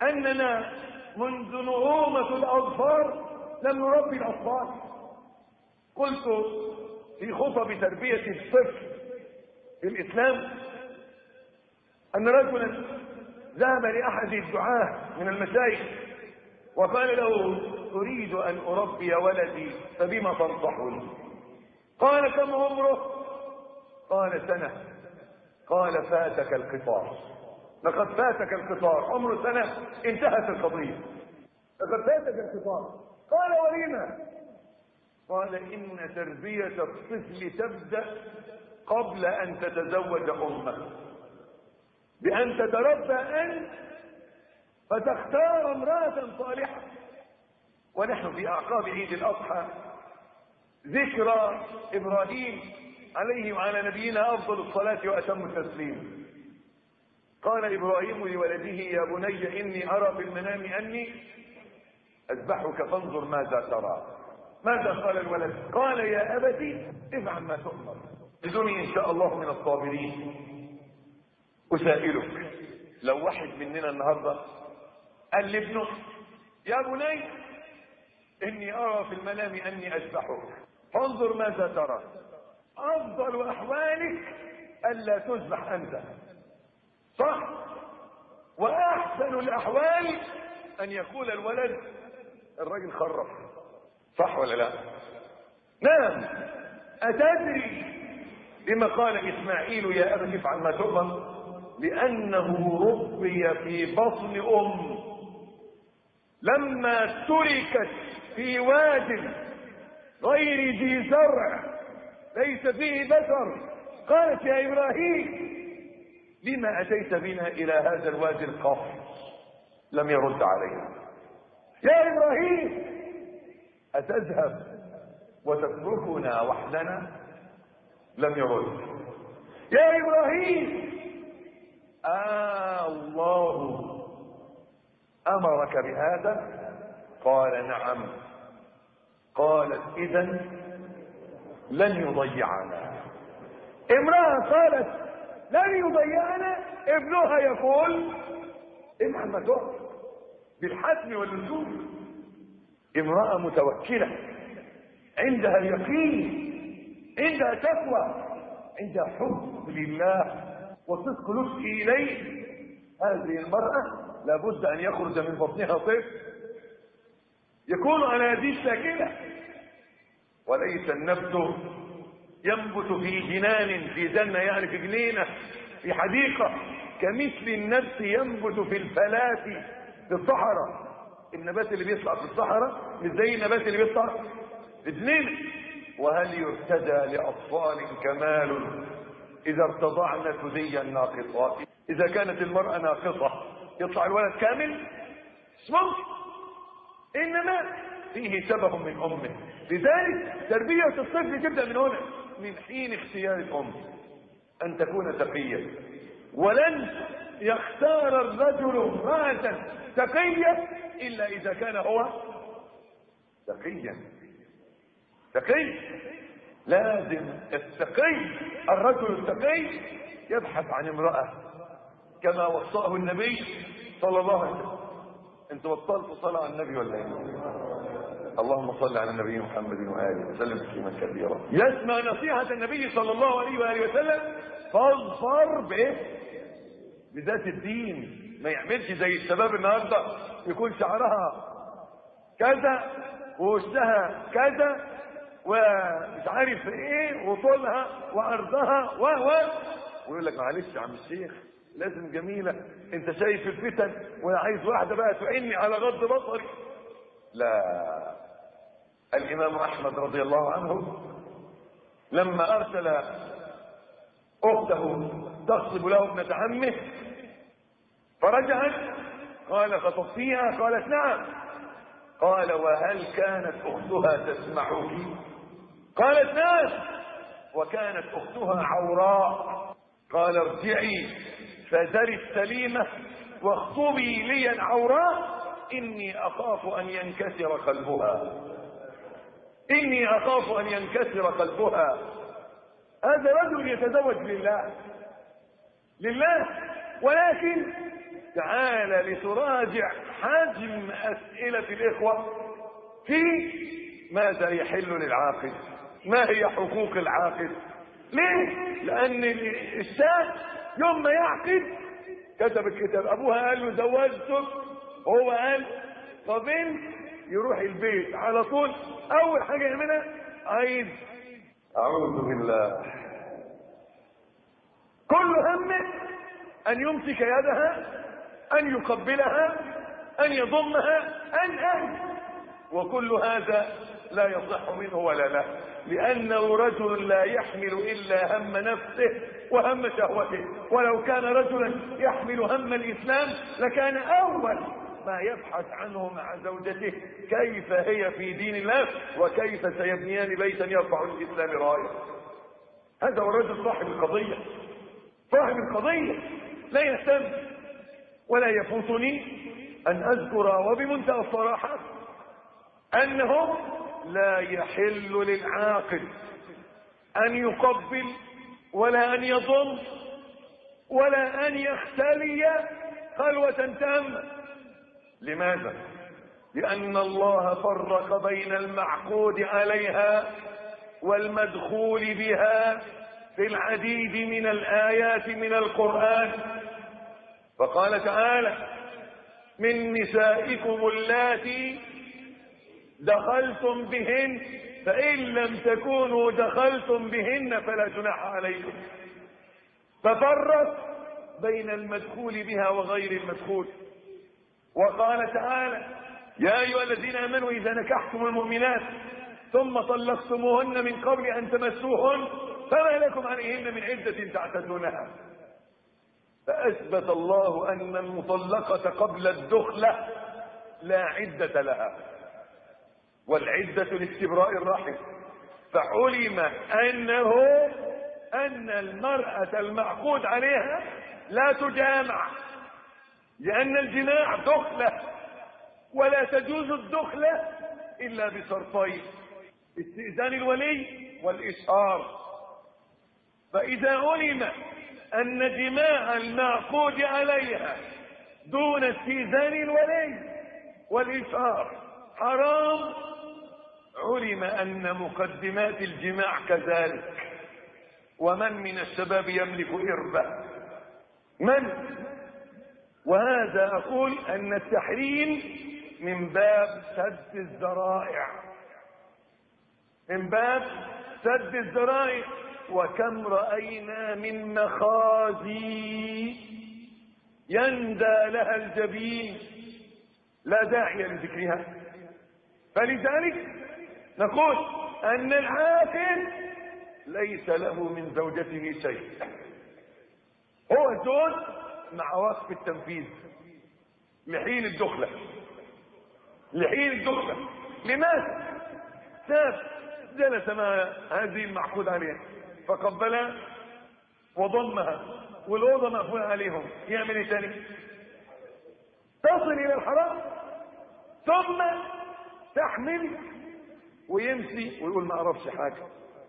Speaker 1: أننا منذ نعومة الأظفار لم نربي الأطفال، قلت في خطب تربية الطفل في الإسلام أن رجلا ذهب لأحد الدعاة من المشايخ وقال له أريد أن أربي ولدي فبما تنصحني؟ قال كم عمره؟ قال سنة. قال فاتك القطار، لقد فاتك القطار، عمره سنة انتهت القضية، لقد فاتك القطار. قال ولما؟ قال إن تربية الطفل تبدأ قبل أن تتزوج أمه، بأن تتربى أنت فتختار امرأة صالحة. ونحن في أعقاب عيد الأضحى ذكرى إبراهيم عليه وعلى نبينا أفضل الصلاة وأتم التسليم. قال إبراهيم لولده يا بني إني أرى في المنام أني أذبحك فانظر ماذا ترى. ماذا قال الولد؟ قال يا أبتي افعل ما تؤمر تجدني إن شاء الله من الصابرين. أسائلك لو واحد مننا النهاردة قال لابنه يا بني إني أرى في المنام أني أذبحك فانظر ماذا ترى، أفضل أحوالك ألا تذبح أنت، صح؟ وأحسن الأحوال أن يقول الولد الراجل خرف، صح ولا لا؟ نعم. أتدري بما قال إسماعيل يا أبت افعل ما تؤمر؟ لأنه ربي في بطن أم لما تركت في واد غير ذي زرع ليس فيه بشر قالت يا إبراهيم لما أتيت بنا إلى هذا الوادي القافر؟ لم يرد عليها. يا إبراهيم أتذهب وتتركنا وحدنا؟ لم يرد. يا إبراهيم آه الله أمرك بهذا؟ قال نعم. قالت إذن لن يضيعنا. امرأة قالت لن يضيعنا، ابنها يقول افعل ما تؤمر بالحتم واللزوم. امرأة متوكلة عندها اليقين، عندها تقوى، عندها حب لله وصدق لطف إليه. هذه المرأة لابد أن يخرج من بطنها طفل يكون على هذه الشاكلة، وليس النبت ينبت في جنان في جنة، يعني في جنينة في حديقة، كمثل النبت ينبت في الفلاة في الصحراء. النبات اللي بيطلع في الصحراء مش زي النبات اللي بيطلع في جنينة. وهل يرتدى لأطفال كمال إذا ارتضعن ثدي الناقصات؟ إذا كانت المرأة ناقصة يطلع الولد كامل؟ ممكن، إنما فيه شبه من أمه. لذلك تربية الطفل تبدأ من هنا، من حين اختيار الأم أن تكون تقية. ولن يختار الرجل امرأة تقية إلا إذا كان هو تقيا. تقي لازم التقي، الرجل التقي يبحث عن امرأة كما وصاه النبي صلى الله عليه وسلم. انتوا بطلتوا صلاة على النبي ولا ايه؟ اللهم صل على النبي محمد وآله وسلم تسليما كثيرا. يسمع نصيحة النبي صلى الله عليه وآله وسلم فاظفر بايه؟ بذات الدين. ما يعملش زي الشباب النهارده يكون شعرها كذا ووشها كذا ومش عارف ايه وطولها وعرضها و و ويقول لك معلش يا عم الشيخ لازم جميله، انت شايف الفتن وانا عايز واحده بقى تعني على غض بصري. لا، الامام احمد رضي الله عنه لما ارسل اخته تخطب له ابنه عمه فرجعت قال خطبتيها؟ قالت نعم. قال وهل كانت اختها تسمعك؟ قالت نعم. وكانت اختها عوراء. قال ارجعي فذري السليمه واخطبي لي العوراء اني اخاف ان ينكسر قلبها، اني اخاف ان ينكسر قلبها. هذا رجل يتزوج لله لله. ولكن تعال لتراجع حجم اسئله الاخوه في ماذا يحل للعاقل ما هي حقوق العاقد؟ ليه؟ لان الشاب يوم ما يعقد كتب الكتاب، ابوها قال له زوجتك، هو قال فبنت، يروح البيت على طول اول حاجه يعملها عايز اعوذ بالله، كل همه ان يمسك يدها، ان يقبلها، ان يضمها، ان ان وكل هذا لا يصح منه ولا له، لانه رجل لا يحمل الا هم نفسه وهم شهوته. ولو كان رجلا يحمل هم الاسلام لكان اول ما يبحث عنه مع زوجته كيف هي في دين الله وكيف سيبنيان بيتا يرفع الاسلام رايه. هذا هو الرجل صاحب القضيه، صاحب القضيه لا يهتم. ولا يفوتني ان اذكر وبمنتهى الصراحه انه لا يحل للعاقل ان يقبل ولا ان يضم ولا ان يختلي خلوة تامة. لماذا؟ لان الله فرق بين المعقود عليها والمدخول بها في العديد من الايات من القرآن، فقال تعالى: من نسائكم اللاتي دخلتم بهن فإن لم تكونوا دخلتم بهن فلا جناح عليكم. ففرق بين المدخول بها وغير المدخول. وقال تعالى: يا أيها الذين آمنوا إذا نكحتم المؤمنات ثم طلقتموهن من قبل أن تمسوهن فما لكم عليهن من عدة تعتدونها. فأثبت الله أن المطلقة قبل الدخلة لا عدة لها، والعدة لاستبراء الرحم. فعلم أنه أن المرأة المعقود عليها لا تجامع، لأن الجماع دخلة، ولا تجوز الدخلة إلا بشرطين: استئذان الولي والإشهار. فإذا علم أن جماع المعقود عليها دون استئذان الولي والإشهار حرام، علم أن مقدمات الجماع كذلك. ومن من الشباب يملك إربة؟ من؟ وهذا أقول أن التحريم من باب سد الذرائع، من باب سد الذرائع. وكم رأينا من مخازي يندى لها الجبين لا داعي لذكرها. فلذلك نقول أن العاقل ليس له من زوجته شيء، هو زوج مع وقف التنفيذ لحين الدخلة، لحين الدخلة. لماذا؟ ساب جلس مع هذه المعقود عليها فقبلها وضمها والأوضة مقفولة عليهم، يعمل ايه تاني؟ تصل إلى الحرام، ثم تحمل ويمشي ويقول ما أعرفش حاجة،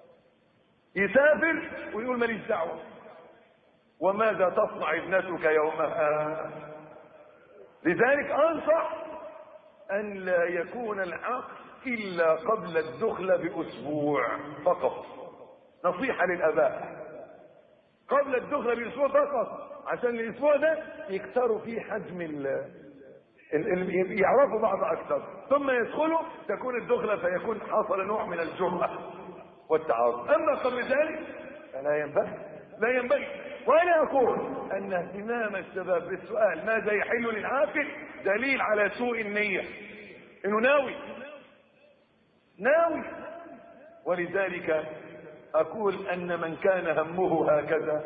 Speaker 1: يسافر ويقول ماليش دعوة. وماذا تصنع ابنتك يومها؟ لذلك أنصح أن لا يكون العقد إلا قبل الدخلة بأسبوع فقط. نصيحة للآباء، قبل الدخلة بأسبوع فقط، عشان الأسبوع ده يكتروا فيه حجم ال ال يعرفوا بعض أكثر، ثم يدخلوا تكون الدخلة فيكون حصل نوع من الجرأة والتعارف. أما قبل ذلك فلا ينبغي، لا ينبغي. وأنا أقول أن اهتمام الشباب بالسؤال ماذا يحل للعاقل دليل على سوء النية، إنه ناوي ناوي. ولذلك أقول أن من كان همه هكذا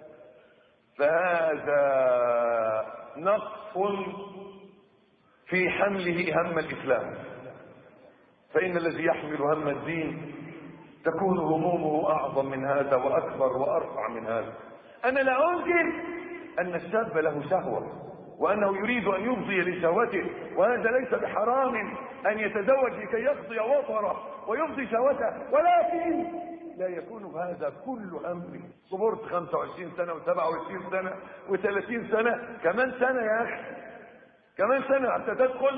Speaker 1: فهذا نقص في حمله هم الإسلام. فإن الذي يحمل هم الدين تكون همومه أعظم من هذا وأكبر وأرفع من هذا. أنا لا أنكر أن الشاب له شهوة وأنه يريد أن يفضي لشهوته، وهذا ليس بحرام أن يتزوج لكي يقضي وطره ويفضي شهوته، ولكن لا يكون هذا كل همه. صبرت خمسة وعشرين سنة وسبعة وعشرين سنة وثلاثين سنة، كمان سنة يا أخي، كمان سنة حتى تدخل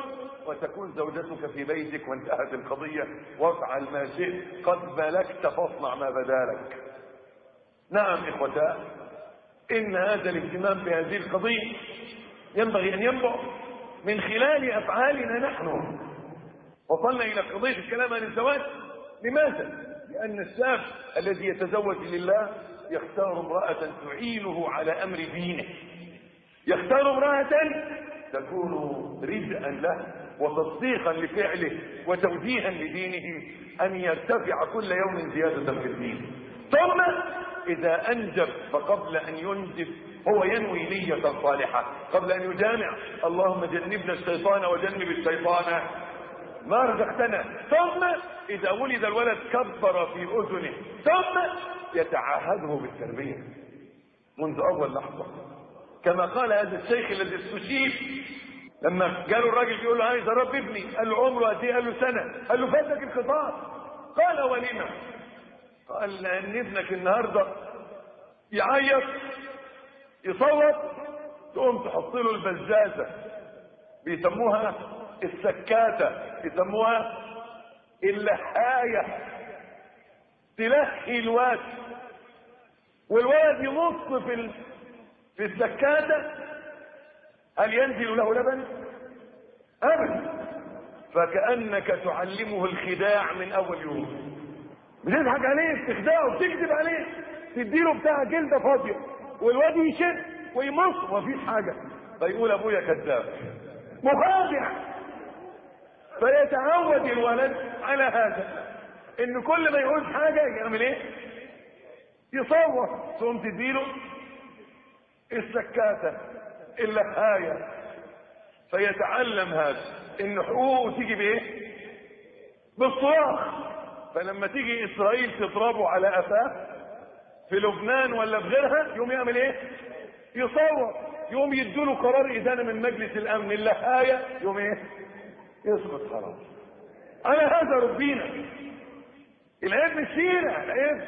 Speaker 1: وتكون زوجتك في بيتك وانتهت القضية، وافعل ما شئت، قد بلغت فاصنع ما بدالك. نعم إخوتاه، إن هذا الاهتمام بهذه القضية ينبغي أن ينبع من خلال أفعالنا نحن. وصلنا إلى قضية الكلام عن الزواج. لماذا؟ لأن الشاب الذي يتزوج لله يختار امرأة تعينه على أمر دينه، يختار امرأة تكون رزقا له وتصديقا لفعله وتوجيها لدينه أن يرتفع كل يوم زيادة في الدين. ثم إذا أنجب فقبل أن ينجب هو ينوي نية صالحة قبل أن يجامع، اللهم جنبنا الشيطان وجنب الشيطان ما رزقتنا. ثم إذا ولد الولد كبر في أذنه، ثم يتعهده بالتربية منذ أول لحظة، كما قال هذا الشيخ الذي استشيب لما قالوا الراجل بيقول له عايز اربي ابني، قال له عمره قد ايه؟ قال له سنة. قال له فاتك الخطاب. قال ولما؟ قال لأن ابنك النهارده يعيط يصوت تقوم تحط له البزازة، بيسموها السكاتة، بيسموها اللحاية، تلحي الواد والولد ينص في في السكاتة، هل ينزل له لبن؟ أبدا. فكأنك تعلمه الخداع من أول يوم، بتضحك عليه، تخدعه، بتكذب عليه، تديله بتاع جلدة فاضية والواد يشد ويمص ومفيش حاجة، فيقول أبويا كذاب مخادع. فيتعود الولد على هذا، إن كل ما يعوز حاجة يعمل إيه؟ يصوت، ثم تديله السكاتة اللحاية، فيتعلم هذا ان حقوقه تيجي بايه؟ بالصراخ. فلما تيجي اسرائيل تضربه على قفاه في لبنان ولا في غيرها يوم يعمل ايه؟ يصوت، يوم يدوله قرار ادانه من مجلس الامن اللحاية، يوم ايه؟ يسقط خلاص. على هذا ربينا. العيب مش فينا، العيب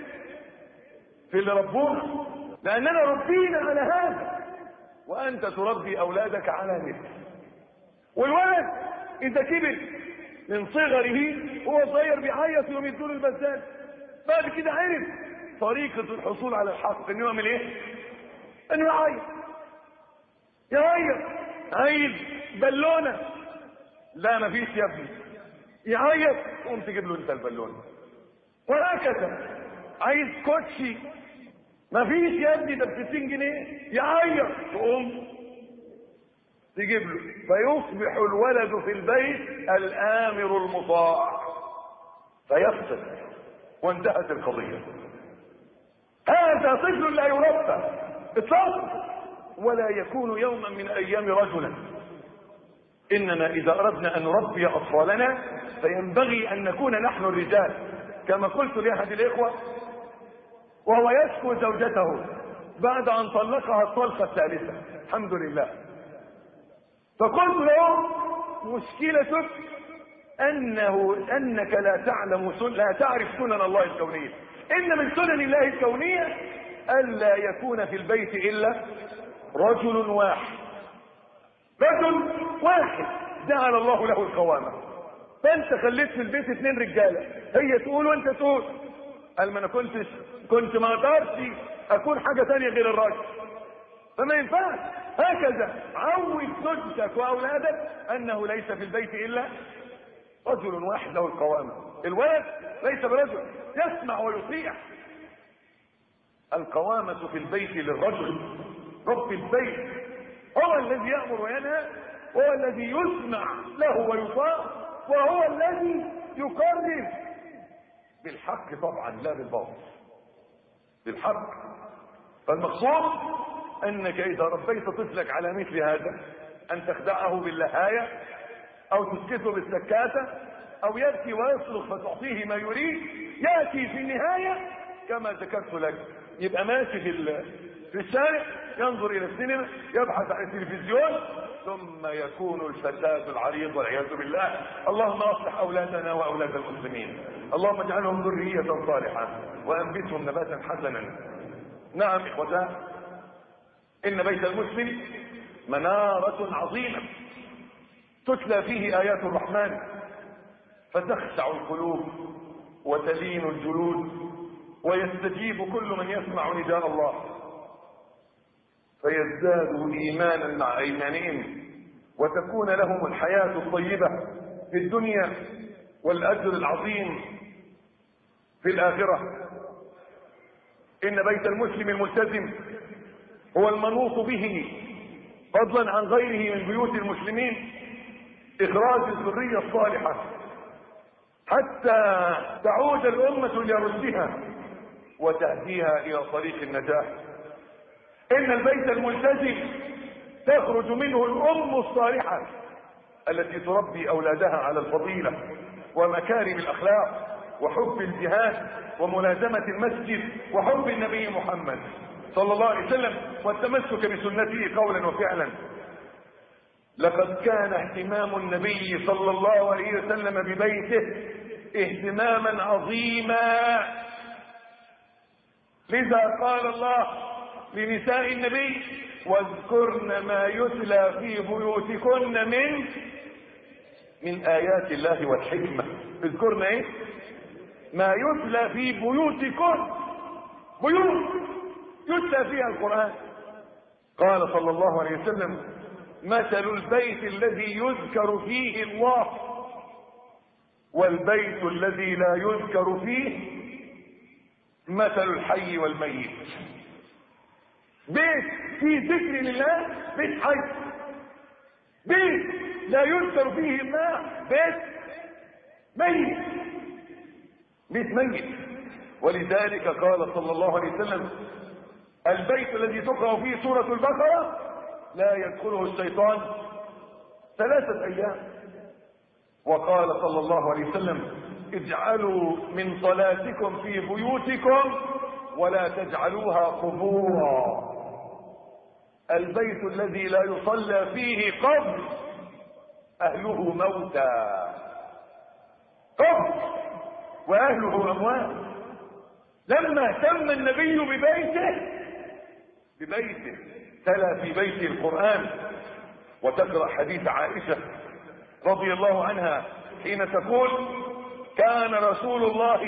Speaker 1: في اللي ربونا، لاننا ربينا على هذا، وانت تربي اولادك على مثل. والولد اذا كبر من صغره هو صغير بيعيط يوم يدوله البزاز، بعد كده عرف طريقة الحصول على الحق، انه يعمل ايه؟ انه يعيط يعيط عايز بالونة، لا مفيش يا ابني، يعيط تقوم تجيب له انت البالونة، وهكذا. عايز كوتشي، مفيش يا ابني ده ب ستين جنيه، يعيط تقوم تجيب له، فيصبح الولد في البيت الآمر المطاع فيفسد وانتهت القضية. هذا طفل لا يربى اطلاقا ولا يكون يوما من الايام رجلا. اننا اذا اردنا ان نربي اطفالنا فينبغي ان نكون نحن الرجال. كما قلت لاحد الاخوة وهو يشكو زوجته بعد ان طلقها الطلقة الثالثة الحمد لله، فقلت له مشكلتك انه انك لا تعلم سن... لا تعرف سنن الله الكونية. ان من سنن الله الكونية الا يكون في البيت الا رجل واحد، رجل واحد جعل الله له القوامة. فانت خليت في البيت اثنين رجالة، هي تقول وانت تقول. قال ما انا كنت كنت ما اقدرش اكون حاجة تانية غير الراجل، فما ينفعش. هكذا عود زوجتك واولادك انه ليس في البيت الا رجل واحد له القوامة. الولد ليس برجل، يسمع ويطيع. القوامة في البيت للرجل، رب البيت هو الذي يأمر وينهى، هو الذي يسمع له ويطاع، وهو الذي يقرر بالحق طبعا لا بالباطل، بالحق. فالمقصود انك اذا ربيت طفلك على مثل هذا ان تخدعه باللهاية او تسكته بالسكاتة او يبكي ويصرخ فتعطيه ما يريد، يأتي في النهاية كما ذكرت لك يبقى ماشي في في الشارع ينظر الى السينما يبحث عن التلفزيون، ثم يكون الفساد العريض والعياذ بالله. اللهم اصلح اولادنا واولاد المسلمين، اللهم اجعلهم ذرية صالحة وانبتهم نباتا حسنا. نعم اخوتان، ان بيت المسلم منارة عظيمة
Speaker 2: تتلى فيه آيات الرحمن فتخشع القلوب وتلين الجلود ويستجيب كل من يسمع نداء الله فيزدادوا إيمانا مع إيمانهم وتكون لهم الحياة الطيبة في الدنيا والأجر العظيم في الآخرة. إن بيت المسلم الملتزم هو المنوط به فضلا عن غيره من بيوت المسلمين إخراج الذرية الصالحة حتى تعود الأمة إلى رشدها وتهديها إلى طريق النجاح. إن البيت الملتزم تخرج منه الأم الصالحة التي تربي أولادها على الفضيلة ومكارم الأخلاق وحب الجهاد وملازمة المسجد وحب النبي محمد صلى الله عليه وسلم والتمسك بسنته قولا وفعلا. لقد كان اهتمام النبي صلى الله عليه وسلم ببيته اهتماما عظيما، لذا قال الله لنساء النبي واذكرن ما يتلى في بيوتكن من من آيات الله والحكمة. اذكرن ايه؟ ما يتلى في بيوتكن، بيوت يتلى فيها القرآن. قال صلى الله عليه وسلم مثل البيت الذي يذكر فيه الله والبيت الذي لا يذكر فيه مثل الحي والميت. بيت فيه ذكر لله بيت حي، بيت لا يذكر فيه الله بيت ميت، بيت ميت. ولذلك قال صلى الله عليه وسلم البيت الذي تقرأ فيه سورة البقرة لا يدخله الشيطان ثلاثة أيام. وقال صلى الله عليه وسلم اجعلوا من صلاتكم في بيوتكم ولا تجعلوها قبورا. البيت الذي لا يصلى فيه قبر أهله موتى، قبر وأهله أموات. لما اهتم النبي ببيته ببيته تلا في بيته القرآن. وتقرأ حديث عائشة رضي الله عنها حين تقول كان رسول الله،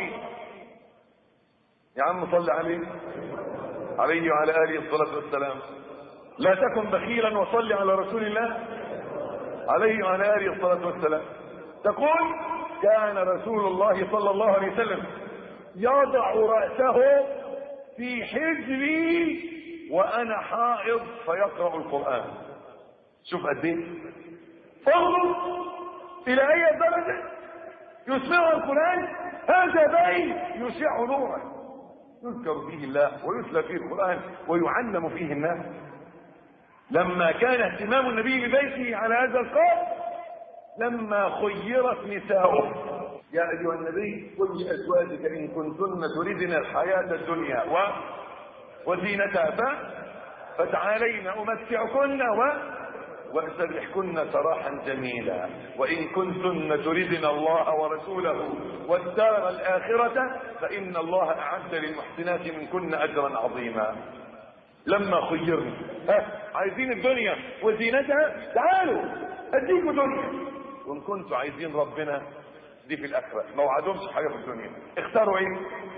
Speaker 2: يا عم صل عليه عليه وعلى آله الصلاة والسلام، لا تكن بخيلا وصل على رسول الله عليه وعلى آله الصلاة والسلام. تقول كان رسول الله صلى الله عليه وسلم يضع رأسه في حجري وأنا حائض فيقرأ القرآن. شوف قد ايه، فانظر إلى أي درجة يسمع القرآن. هذا بيت يشع نورا يذكر فيه الله ويتلى فيه القرآن ويعلم فيه الناس. لما كان اهتمام النبي ببيته على هذا القدر لما خيرت نساؤه يا أيها النبي قل لأزواجك إن كنتن تردن الحياة الدنيا و... وزينتها ف... فتعالين أمتعكن و... وأسرحكن سراحا جميلا وإن كنتن تردن الله ورسوله والدار الآخرة فإن الله أعد للمحسنات منكن أجرا عظيما. لما خيرنا ها عايزين الدنيا وزينتها تعالوا أديكوا دنيا، وإن كنتوا عايزين ربنا دي في الآخرة. ما وعدهمش حاجة في الدنيا، اختاروا ايه؟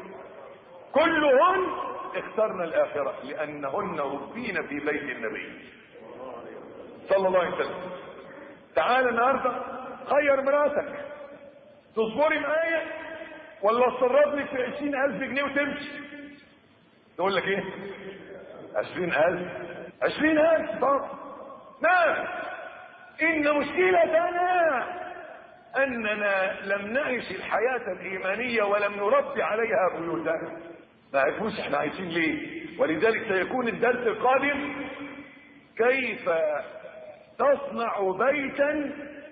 Speaker 2: كلهن اخترنا الآخرة لأنهن ربين في بيت النبي صلى الله عليه وسلم. تعال النهارده خير مراتك تصبري معايا ولا اتصرف لك في عشرين ألف جنيه وتمشي. تقول لك ايه؟ عشرين ألف عشرين ألف طب نعم. إن مشكلتنا أننا لم نعيش الحياة الإيمانية ولم نربي عليها بيوتنا، ما عرفوش احنا عايشين ليه. ولذلك سيكون الدرس القادم كيف تصنع بيتا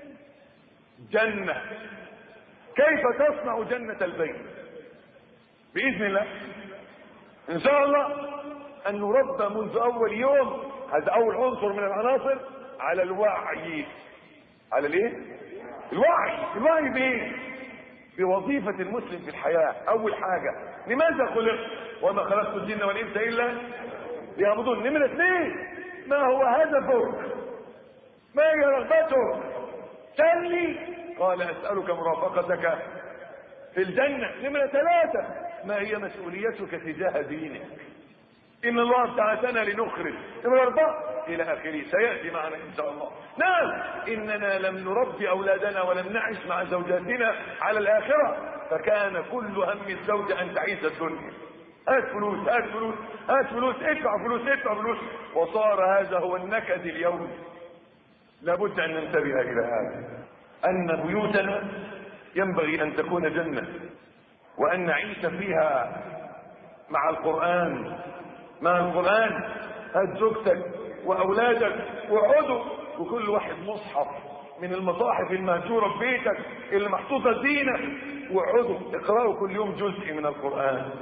Speaker 2: جنة، كيف تصنع جنة البيت بإذن الله إن شاء الله. أن نربى منذ أول يوم، هذا أول عنصر من العناصر، على الوعي. على ليه؟ الوعي. الوعي بايه؟ بوظيفة المسلم في الحياة. أول حاجة لماذا خلق؟ وما خلقت الجن والإنس إلا ليعبدون. نمرة اثنين ما هو هدفه؟ ما هي رغبته؟ سلي، قال أسألك مرافقتك في الجنة. نمرة ثلاثة، ما هي مسؤوليتك تجاه دينك؟ إن الله ابتعثنا لنخرج. نمرة أربعة إلى آخره، سيأتي معنا إن شاء الله. نعم، إننا لم نربي أولادنا ولم نعش مع زوجاتنا على الآخرة، فكان كل هم الزوجة أن تعيش الدنيا. هات فلوس هات فلوس هات فلوس ادفع فلوس ادفع فلوس، وصار هذا هو النكد اليوم. لابد أن ننتبه إلى هذا، أن بيوتنا ينبغي أن تكون جنة، وأن نعيش فيها مع القرآن. مع القرآن، هات زوجتك وأولادك وعدوا، وكل واحد مصحف من المصاحف المهجورة في بيتك اللي محطوطة زينة، وعدوا اقرأوا كل يوم جزء من القرآن،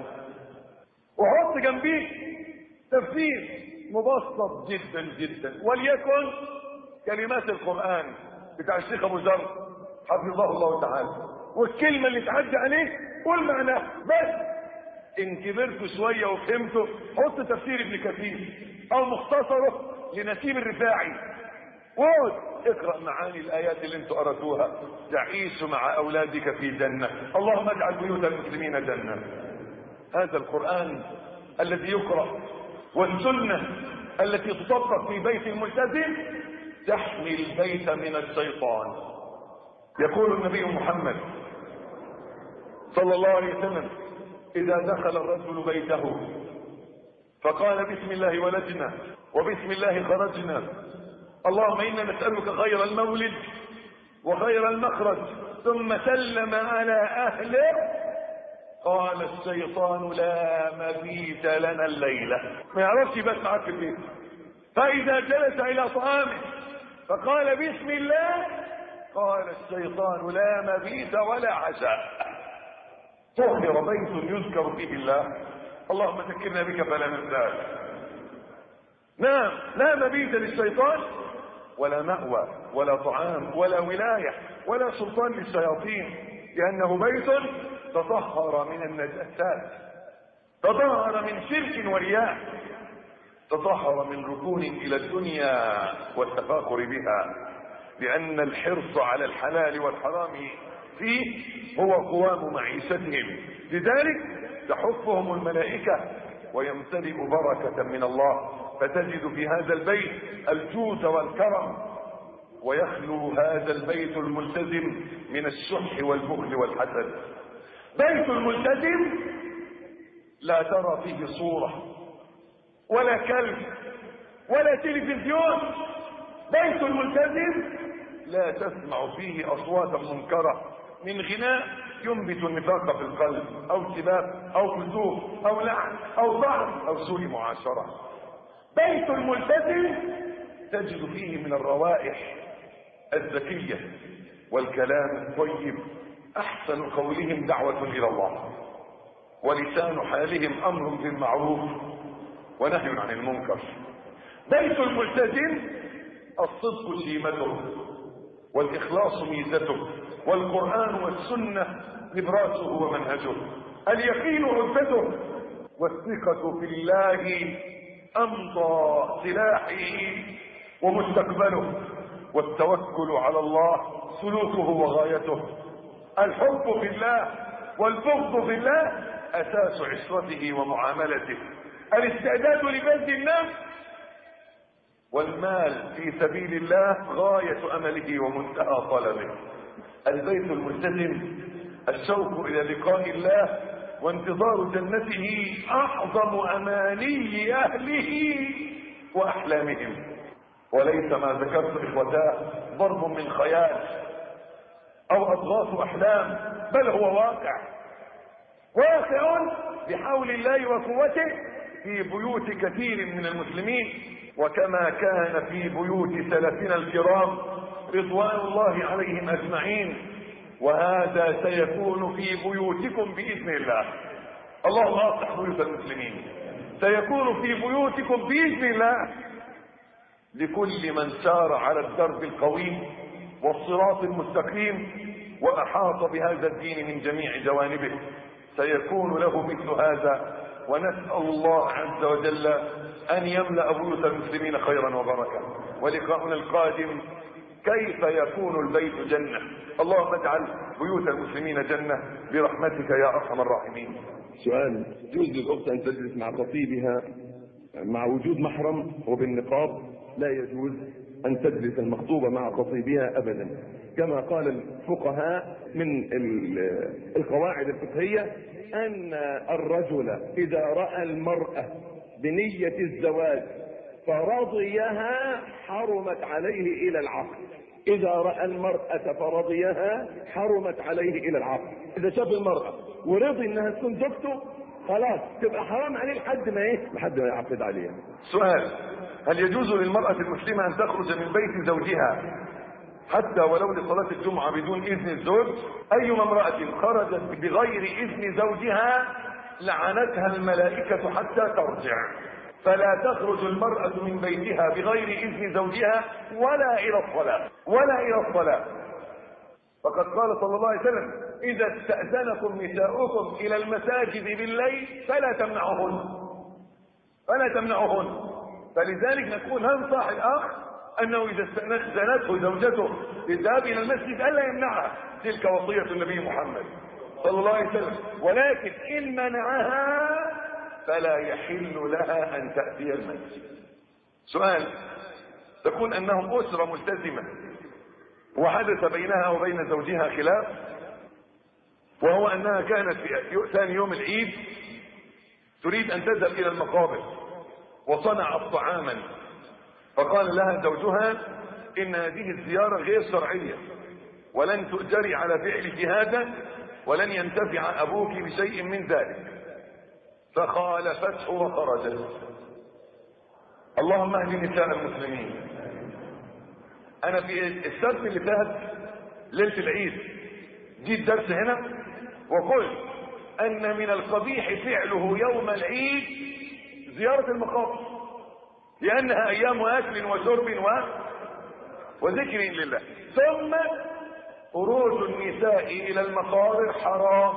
Speaker 2: وحط جنبيه تفسير مبسط جدا جدا، وليكن كلمات القرآن بتاع الشيخ أبو ذر حفظه الله تعالى، والكلمة اللي تعدي عليه قول معناه بس. إن كبرت شوية وفهمته، حط تفسير ابن كثير أو مختصره لنسيب الرفاعي، وقعد اقرأ معاني الآيات اللي انتوا قرأتوها، تعيش مع أولادك في جنة. اللهم اجعل بيوت المسلمين جنة. هذا القرآن الذي يقرأ والسنة التي تطبق في بيت الملتزم تحمي البيت من الشيطان. يقول النبي محمد صلى الله عليه وسلم: إذا دخل الرجل بيته فقال بسم الله ولجنا وبسم الله خرجنا، اللهم إنا نسألك خير المولد وخير المخرج، ثم سلم على أهله، قال الشيطان: لا مبيت لنا الليلة. ما يعرفش بس معاك في البيت. فإذا جلس إلى طعامه فقال بسم الله، قال الشيطان: لا مبيت ولا عشاء. طهر بيت يذكر فيه الله. اللهم ذكرنا بك فلا ننساك. نعم، لا مبيت للشيطان ولا مأوى ولا طعام ولا ولاية ولا سلطان للشياطين، لأنه بيت تطهر من النجاسات، تطهر من شرك ورياء، تطهر من ركون إلى الدنيا والتفاخر بها، لأن الحرص على الحلال والحرام فيه هو قوام معيشتهم. لذلك تحفهم الملائكة ويمتلئ بركة من الله، فتجد في هذا البيت الجود والكرم، ويخلو هذا البيت الملتزم من الشح والبخل والحسد. بيت الملتزم لا ترى فيه صورة ولا كلب ولا تلفزيون. بيت الملتزم لا تسمع فيه أصواتا منكرة من غناء ينبت النفاق في القلب، أو سباب أو فسوق أو لعن أو ضعف أو سوء معاشرة. بيت الملتزم تجد فيه من الروائح الزكية والكلام الطيب، أحسن قولهم دعوة إلى الله، ولسان حالهم أمر بالمعروف ونهي عن المنكر. بيت الملتزم الصدق شيمته، والإخلاص ميزته، والقرآن والسنة نبراسه ومنهجه، اليقين عدته، والثقة في الله أمضى سلاحه ومستقبله، والتوكل على الله سلوكه وغايته، الحب في الله والبغض في الله أساس عشرته ومعاملته، الاستعداد لبذل النفس والمال في سبيل الله غاية أمله ومنتهى طلبه. البيت الملتزم الشوق إلى لقاء الله وانتظار جنته أعظم أماني أهله وأحلامهم، وليس ما ذكرت إخوتاه ضرب من خيال أو أضغاث أحلام، بل هو واقع واقع بحول الله وقوته في بيوت كثير من المسلمين، وكما كان في بيوت سلفنا الكرام رضوان الله عليهم أجمعين، وهذا سيكون في بيوتكم بإذن الله. اللهم أصلح بيوت المسلمين. سيكون في بيوتكم بإذن الله لكل من سار على الدرب القويم والصراط المستقيم وأحاط بهذا الدين من جميع جوانبه، سيكون له مثل هذا. ونسأل الله عز وجل أن يملأ بيوت المسلمين خيرا وبركة. ولقاؤنا القادم كيف يكون البيت جنة؟ اللهم اجعل بيوت المسلمين جنة برحمتك يا أرحم الراحمين.
Speaker 1: سؤال: يجوز للأخت أن تجلس مع خطيبها مع وجود محرم وبالنقاب؟ لا يجوز أن تجلس المخطوبة مع خطيبها أبدا، كما قال الفقهاء من القواعد الفقهية أن الرجل إذا رأى المرأة بنية الزواج فرضيها حرمت عليه إلى العقد. إذا رأى المرأة فرضيها حرمت عليه إلى العقد. إذا شاف المرأة ورضي إنها تكون زوجته خلاص تبقى حرام عليه لحد ما إيه؟ لحد ما يعقد عليها.
Speaker 2: سؤال: هل يجوز للمرأة المسلمة أن تخرج من بيت زوجها حتى ولو لصلاة الجمعة بدون إذن الزوج؟ أيما امرأة خرجت بغير إذن زوجها لعنتها الملائكة حتى ترجع. فلا تخرج المرأة من بيتها بغير إذن زوجها ولا إلى الصلاة ولا إلى الصلاة. فقد قال صلى الله عليه وسلم: إذا استأذنكم نساؤكم إلى المساجد بالليل فلا تمنعوهن فلا تمنعوهن. فلذلك نقول ننصح الأخ أنه إذا استأذنته زوجته للذهاب إلى المسجد ألا يمنعها، تلك وصية النبي محمد صلى الله عليه وسلم. ولكن إن منعها فلا يحل لها أن تأتي المسجد. سؤال: تكون أنهم أسرة ملتزمة وحدث بينها وبين زوجها خلاف، وهو أنها كانت في ثاني يوم العيد تريد أن تذهب إلى المقابر وصنعت طعاما، فقال لها زوجها: إن هذه الزيارة غير شرعية ولن تؤجري على فعلك هذا ولن ينتفع أبوك بشيء من ذلك، فخالفته وخرجت. اللهم اهد نساء المسلمين. انا في السبت اللي فات ليله العيد جيت درس هنا وقلت ان من القبيح فعله يوم العيد زياره المقابر، لانها ايام اكل وشرب و... وذكر لله. ثم خروج النساء الى المقابر حرام.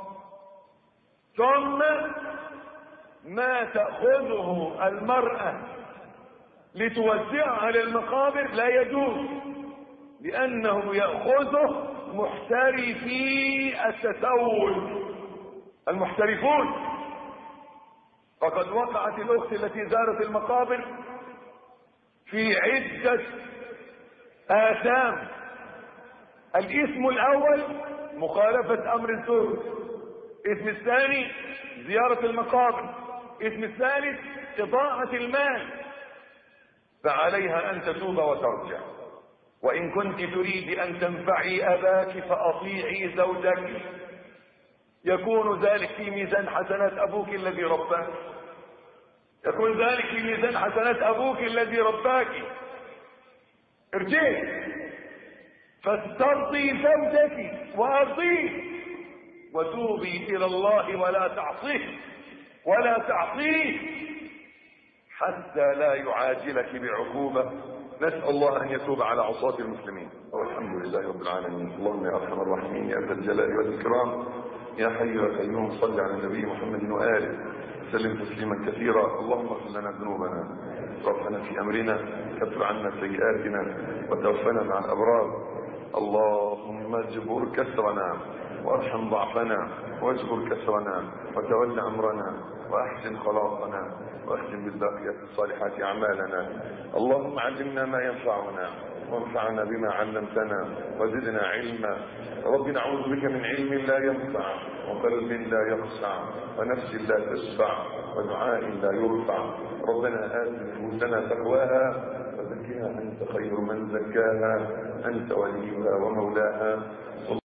Speaker 2: ثم ما تأخذه المرأة لتوزعه على المقابر لا يجوز، لأنه يأخذه محترفي التسول المحترفون. فقد وقعت الأخت التي زارت المقابر في عدة آثام. الاسم الأول مخالفة أمر الزوج، اسم الثاني زيارة المقابر، اسم الثالث إضاعة المال. فعليها أن تتوب وترجع. وإن كنت تريد أن تنفعي أباك فأطيعي زوجك، يكون ذلك في ميزان حسنات أبوك الذي رباك، يكون ذلك في ميزان حسنات أبوك الذي رباك. ارجعي فاسترضي زوجك وأرضيه وتوبي إلى الله ولا تعصيه ولا تعصيه حتى لا يعاجلك بعقوبة. نسأل الله أن يتوب على عصاة المسلمين. والحمد لله رب العالمين. اللهم يا أرحم الراحمين يا ذا الجلال والإكرام يا حي يا قيوم صل على النبي محمد وآله سلم تسليما كثيرا. اللهم اغفر لنا ذنوبنا وارفعنا في أمرنا، كفر عنا سيئاتنا وتوفنا مع الأبرار. اللهم اجبر كسرنا وارحم ضعفنا واجبر كسرنا وتول امرنا واحسن خلاصنا واختم بالباقيات الصالحات اعمالنا. اللهم علمنا ما ينفعنا وانفعنا بما علمتنا وزدنا علما. رب نعوذ بك من علم لا ينفع وقلب لا يخشع ونفس لا تشفع ودعاء لا يرفع. ربنا آت نفوسنا تقواها وزكها أنت خير من زكاها أنت وليها ومولاها.